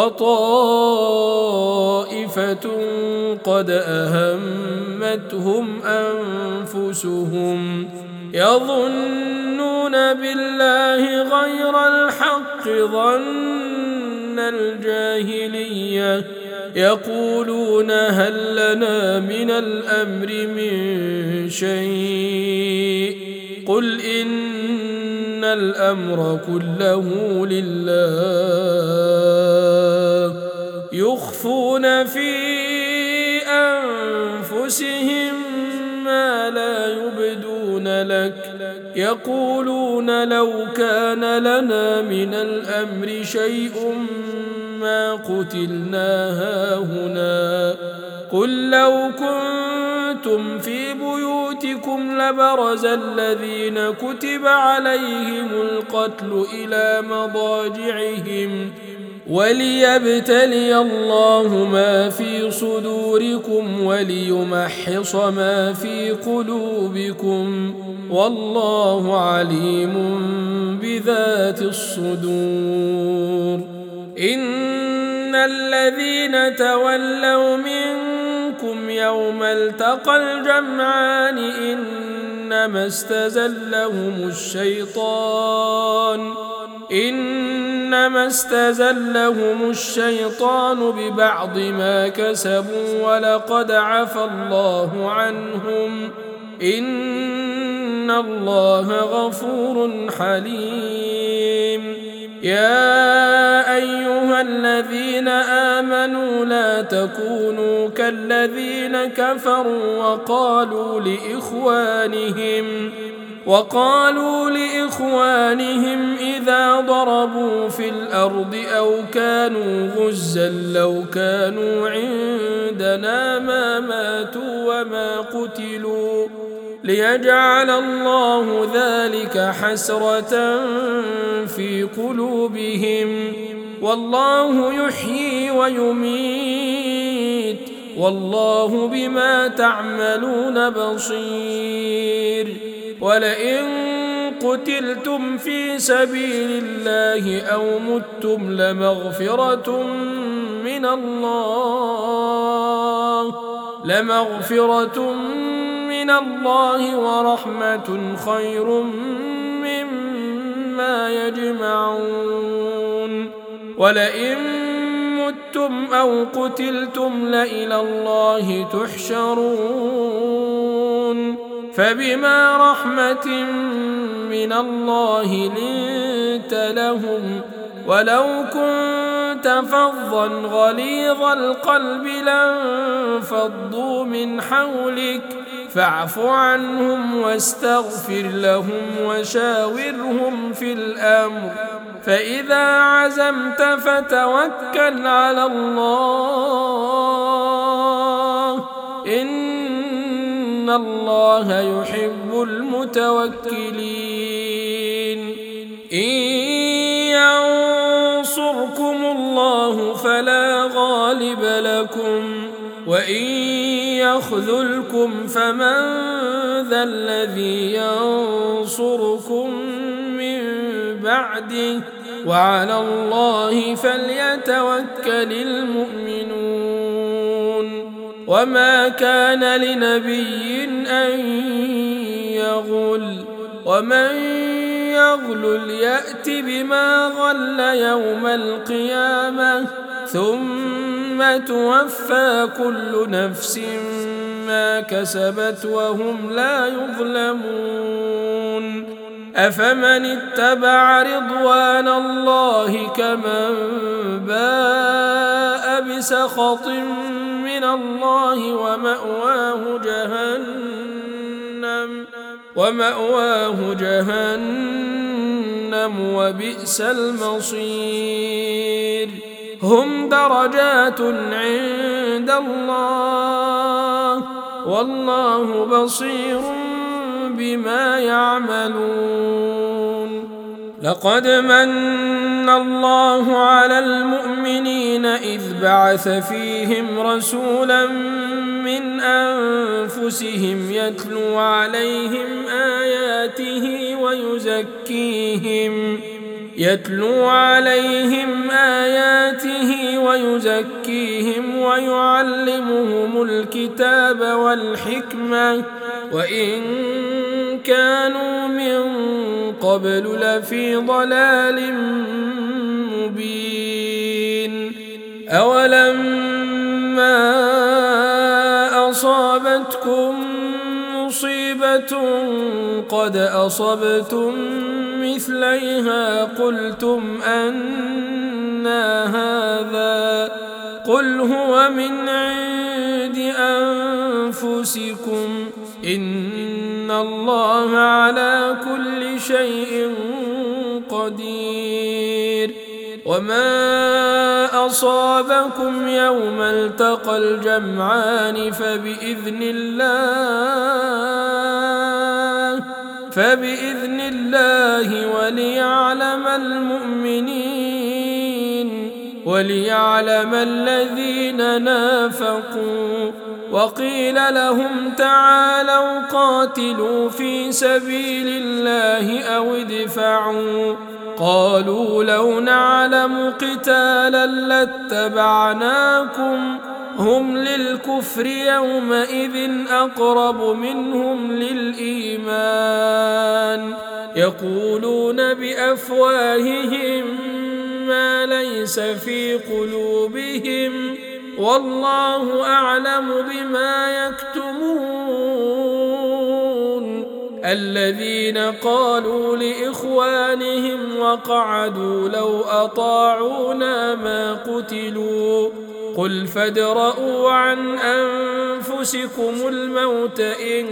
وطائفة قد أهمتهم أنفسهم يظنون بالله غير الحق ظن الجاهلية يقولون هل لنا من الأمر من شيء قل إن الأمر كله لله يخفون في أنفسهم ما لا يبدون لك يقولون لو كان لنا من الأمر شيء ما قتلنا هاهنا قل لو كنتم في بيوتكم لبرز الذين كتب عليهم القتل إلى مضاجعهم وليبتلي الله ما في صدوركم وليمحص ما في قلوبكم والله عليم بذات الصدور. إن الذين تولوا منكم يوم التقى الجمعان إنما استزلهم الشيطان إنما استزلهم الشيطان ببعض ما كسبوا ولقد عفا الله عنهم إن الله غفور حليم. يا أيها الذين آمنوا لا تكونوا كالذين كفروا وقالوا لإخوانهم وقالوا لإخوانهم إذا ضربوا في الأرض أو كانوا غزا لو كانوا عندنا ما ماتوا وما قتلوا ليجعل الله ذلك حسرة في قلوبهم والله يحيي ويميت والله بما تعملون بصير ولئن قتلتم في سبيل الله أو متم لمغفرة من الله لمغفرة من الله ورحمة خير مما يجمعون ولئن متم أو قتلتم لإلى الله تحشرون فبما رحمة من الله لنت لهم ولو كنت فظا غليظ القلب لانفضوا من حولك فاعف عنهم واستغفر لهم وشاورهم في الأمر فإذا عزمت فتوكل على الله إن الله يحب المتوكلين إن ينصركم الله فلا غالب لكم وإن يخذلكم فمن ذا الذي ينصركم من بعده وعلى الله فليتوكل المؤمنون وما كان لنبي أن يغل ومن يغل يأت بما غل يوم القيامة ثم توفى كل نفس ما كسبت وهم لا يظلمون أفمن اتبع رضوان الله كمن باء بسخط من الله ومأواه جهنم ومأواه جهنم وبئس المصير هم درجات عند الله والله بصير بما يعملون لقد من الله على المؤمنين إذ بعث فيهم رسولا من أنفسهم يتلو عليهم آياته ويزكيهم يتلو عليهم آياته ويزكيهم ويعلمهم الكتاب والحكمة وإن كانوا من قبل لفي ضلال مبين أولما أصابتكم مصيبة قد أصبتم مثليها قلتم أنى هذا قل هو من عند أنفسكم إن الله على كل شيء قدير وما أصابكم يوم التقى الجمعان فبإذن الله فبإذن الله وليعلم المؤمنين وليعلم الذين نافقوا وقيل لهم تعالوا قاتلوا في سبيل الله أو ادفعوا قالوا لو نعلم قتالا لاتبعناكم هم للكفر يومئذ أقرب منهم للإيمان يقولون بأفواههم ما ليس في قلوبهم والله أعلم بما يكتمون الذين قالوا لإخوانهم وقعدوا لو أطاعونا ما قتلوا قل فادرءوا عن أنفسكم الموت إن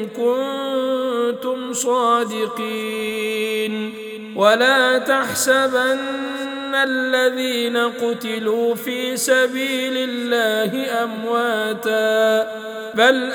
كنتم صادقين ولا تحسبن الذين قتلوا في سبيل الله أمواتا بل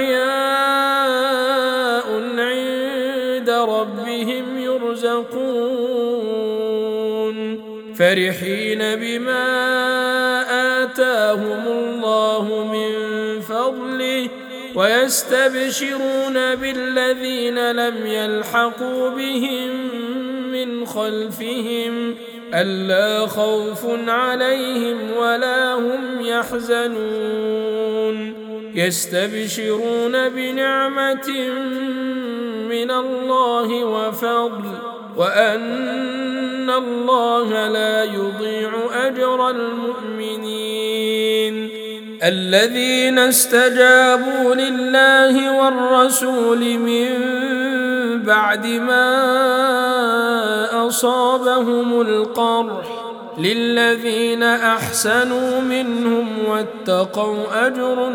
أحياء عند ربهم يرزقون فرحين بما آتاهم الله من فضله ويستبشرون بالذين لم يلحقوا بهم من خلفهم ألا خوف عليهم ولا هم يحزنون يستبشرون بنعمة من الله وفضل وأن الله لا يضيع أجر المؤمنين الذين استجابوا لله والرسول من بعد ما أصابهم القرح للذين أحسنوا منهم واتقوا أجر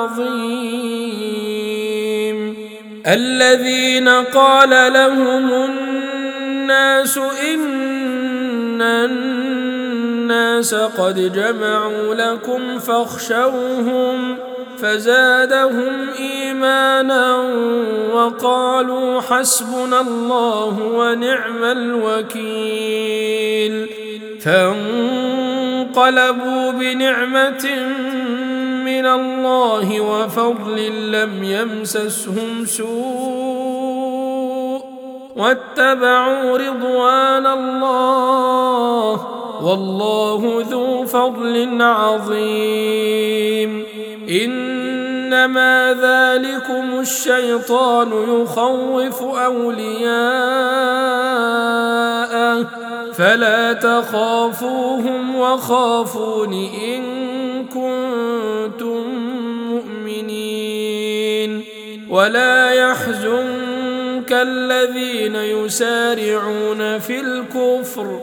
عظيم الذين قال لهم الناس إن الناس قد جمعوا لكم فاخشوهم فزادهم إيمانا وقالوا حسبنا الله ونعم الوكيل فانقلبوا بنعمة من الله وفضل لم يمسسهم سوء واتبعوا رضوان الله والله ذو فضل عظيم إنما ذلكم الشيطان يخوف أولياءه فلا تخافوهم وخافون إن كنتم مؤمنين ولا يحزنك الذين يسارعون في الكفر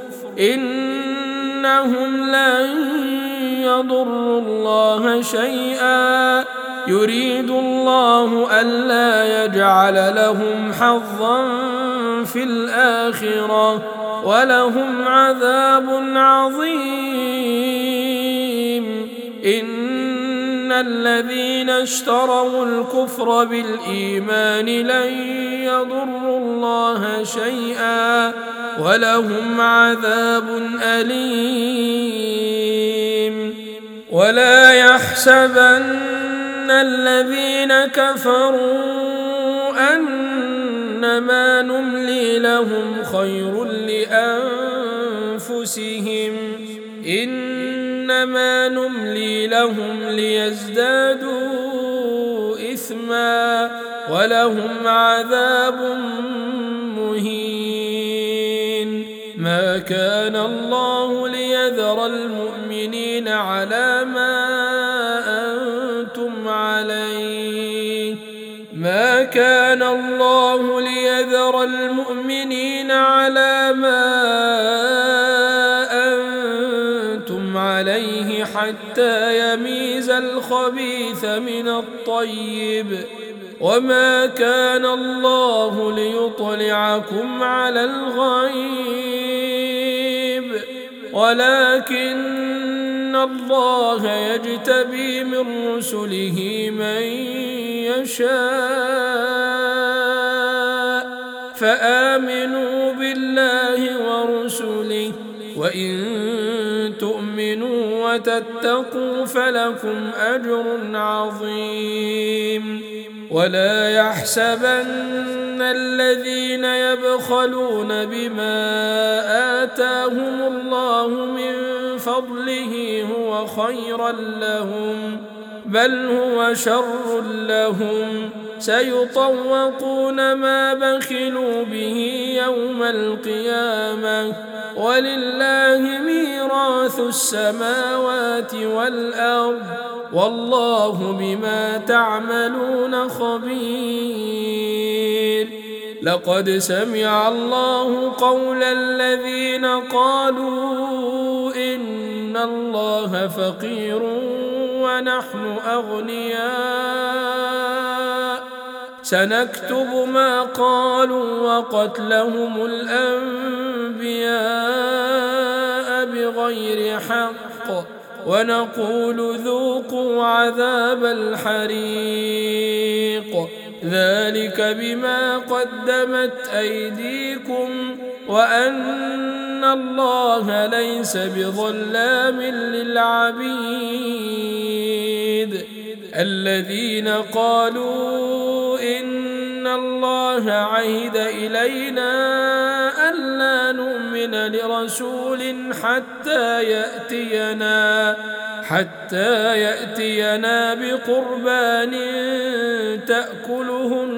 إنهم لن يضروا الله شيئا يريد الله ألا يجعل لهم حظا في الآخرة ولهم عذاب عظيم إن الذين اشتروا الكفر بالإيمان لن يضروا الله شيئا ولهم عذاب أليم ولا يحسبن الذين كفروا أنما نملي لهم خير لأنفسهم إنما نملي لهم ليزدادوا إثما ولهم عذاب مهين ما كان الله ليذر المؤمنين على ما أنتم عليه ما كان الله ليذر المؤمنين على ما أنتم عليه حتى يميز الخبيث من الطيب وما كان الله ليطلعكم على الغيب ولكن الله يجتبي من رسله من يشاء فآمنوا بالله ورسله وإن تؤمنوا وتتقوا فلكم أجر عظيم ولا يحسبن الذين يبخلون بما آتاهم الله من فضله هو خيرا لهم بل هو شر لهم سيطوقون ما بخلوا به يوم القيامة ولله ميراث السماوات والأرض والله بما تعملون خبير لقد سمع الله قول الذين قالوا إن الله فقير ونحن أغنياء سنكتب ما قالوا وقتلهم الأنبياء بغير حق ونقول ذوقوا عذاب الحريق ذلك بما قدمت أيديكم وأن الله ليس بظلام للعبيد. الذين قالوا إن الله عهد إلينا ألا نؤمن لرسول حتى يأتينا حتى يأتينا بقربان تأكله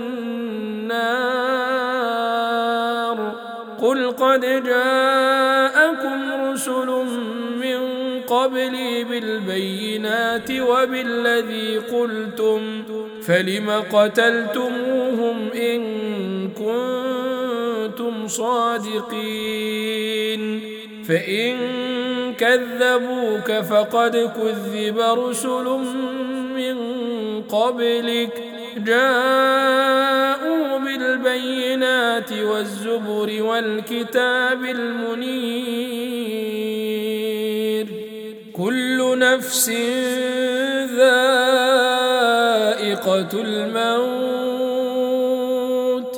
النار قل قد جاءكم رسل من قبلي بالبينات وبالذي قلتم فلم قتلتموهم إن كنتم صادقين فإن كذبوك فقد كذب رسل من قبلك جاءوا بالبينات والزبر والكتاب المنير كل نفس ذائقة الموت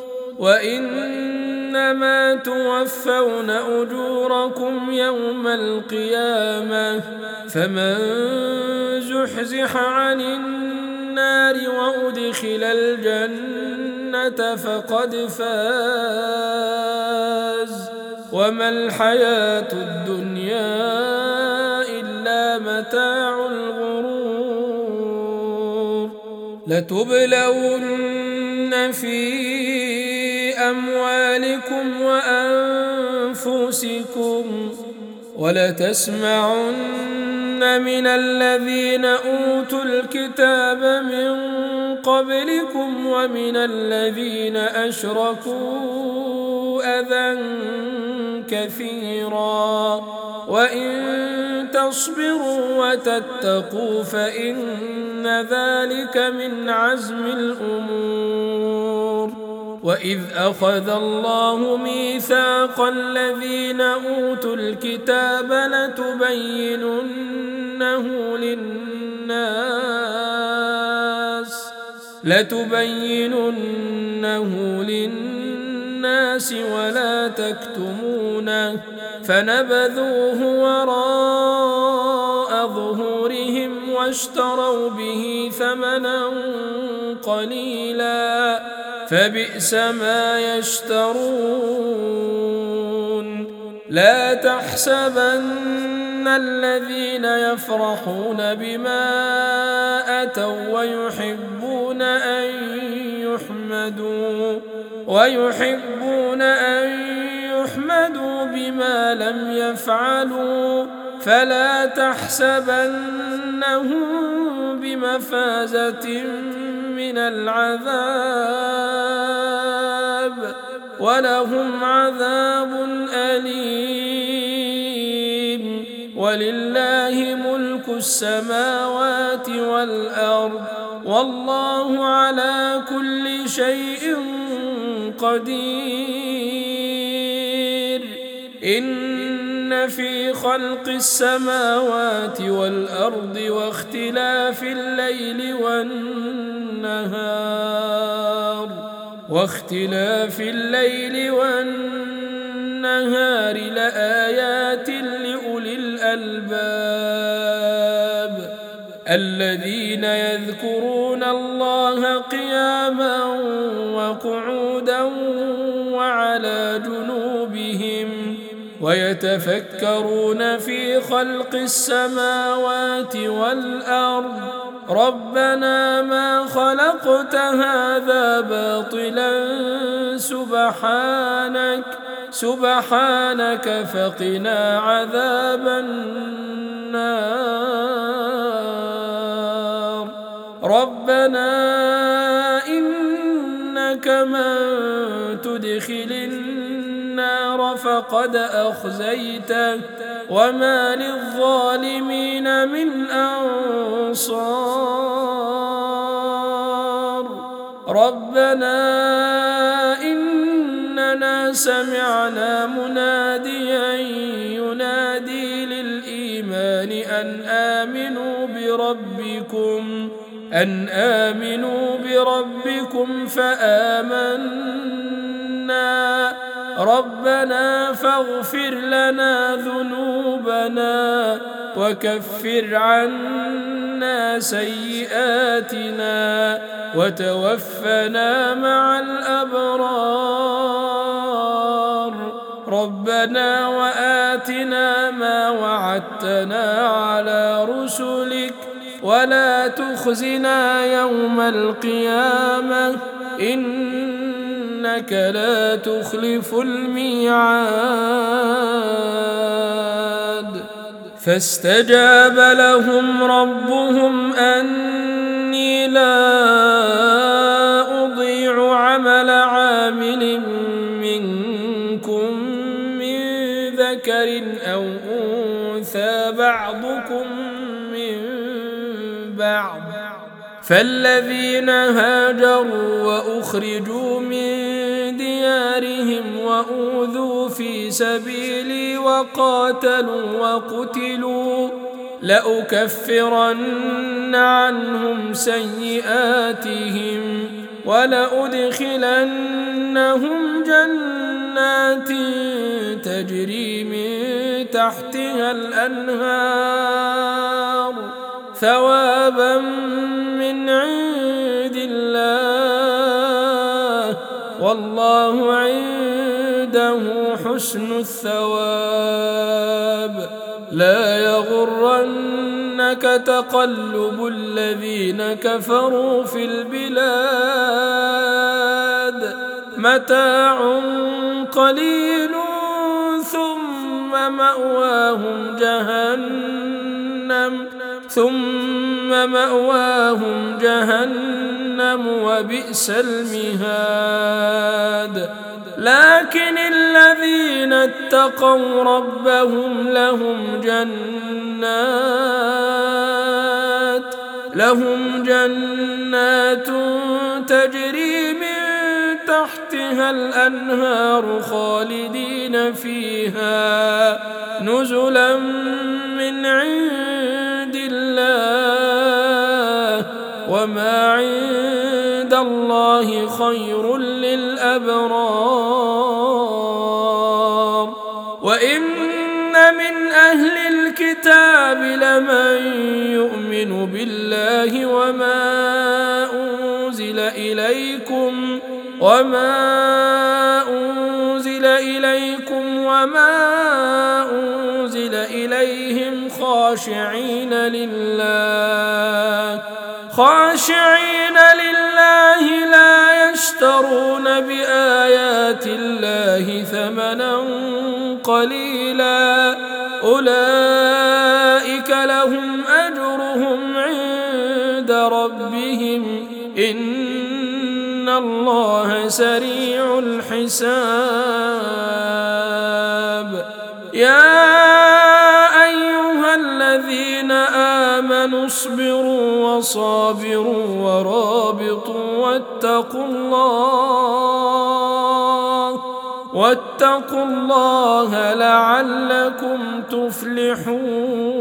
وإنما توفون أجوركم يوم القيامة فمن زحزح عن النار وأدخل الجنة فقد فاز وما الحياة الدنيا إلا متاع الغرور لتبلون في أموالكم وأنفسكم ولتسمعن من الذين أوتوا الكتاب من قبلكم ومن الذين أشركوا أذى كثيرا وإن تصبروا وتتقوا فإن ذلك من عزم الأمور وإذ أخذ الله ميثاق الذين أوتوا الكتاب لتبيننه للناس لتبيننه للناس ولا تكتمونه فنبذوه وراء ظهورهم واشتروا به ثمنا قليلا فبئس ما يشترون لا تحسبن الذين يفرحون بما أتوا ويحبون أن يحمدوا ويحبون أن يحمدوا بما لم يفعلوا فلا تحسبنهم بمفازة من العذاب ولهم عذاب أليم ولله ملك السماوات والأرض والله على كل شيء قدير إن في خلق السماوات والأرض واختلاف الليل والنهار واختلاف الليل والنهار لآيات لأولي الألباب الذين يذكرون الله قياما وقعودا وعلى جنوبهم ويتفكرون في خلق السماوات والأرض ربنا ما خلقت هذا باطلا سبحانك سبحانك فقنا عذاب النار ربنا إنك من تدخل النار فقد أخزيته وما للظالمين من أنصار ربنا إننا سمعنا مناديا ينادي للإيمان أن آمنوا بربكم أن آمنوا بربكم فآمنا ربنا فاغفر لنا ذنوبنا وكفر عنا سيئاتنا وتوفنا مع الأبرار ربنا وآتنا ما وعدتنا على رسلك ولا تخزنا يوم القيامة إنك لا تخلف الميعاد فاستجاب لهم ربهم أني لا أضيع عمل عامل منكم من ذكر أو أنثى بعضكم من بعض فالذين هاجروا وأخرجوا من ديارهم وأوذوا في سبيلي وقاتلوا وقتلوا لأكفرن عنهم سيئاتهم ولأدخلنهم جنات تجري من تحتها الأنهار ثوابا من عند الله والله عنده حسن الثواب لا يغرنك تقلب الذين كفروا في البلاد متاع قليل ثم مأواهم جهنم ثم مأواهم جهنم وبئس المهاد لكن الذين اتقوا ربهم لهم جنات لهم جنات تجري من تحتها الأنهار خالدين فيها نزلا من عند الله وما عند الله خير للأبرار وإن من أهل الكتاب لمن يؤمن بالله وما أنزل إليكم وما أنزل إليكم وما أنزل إليهم خاشعين لله خاشعين لله لا يشترون بآيات الله ثمنا قليلا أولئك لهم أجرهم عند ربهم إن الله سريع الحساب يا أيها الذين آمنوا اصبروا وصابروا ورابطوا واتقوا الله واتقوا الله لعلكم تفلحون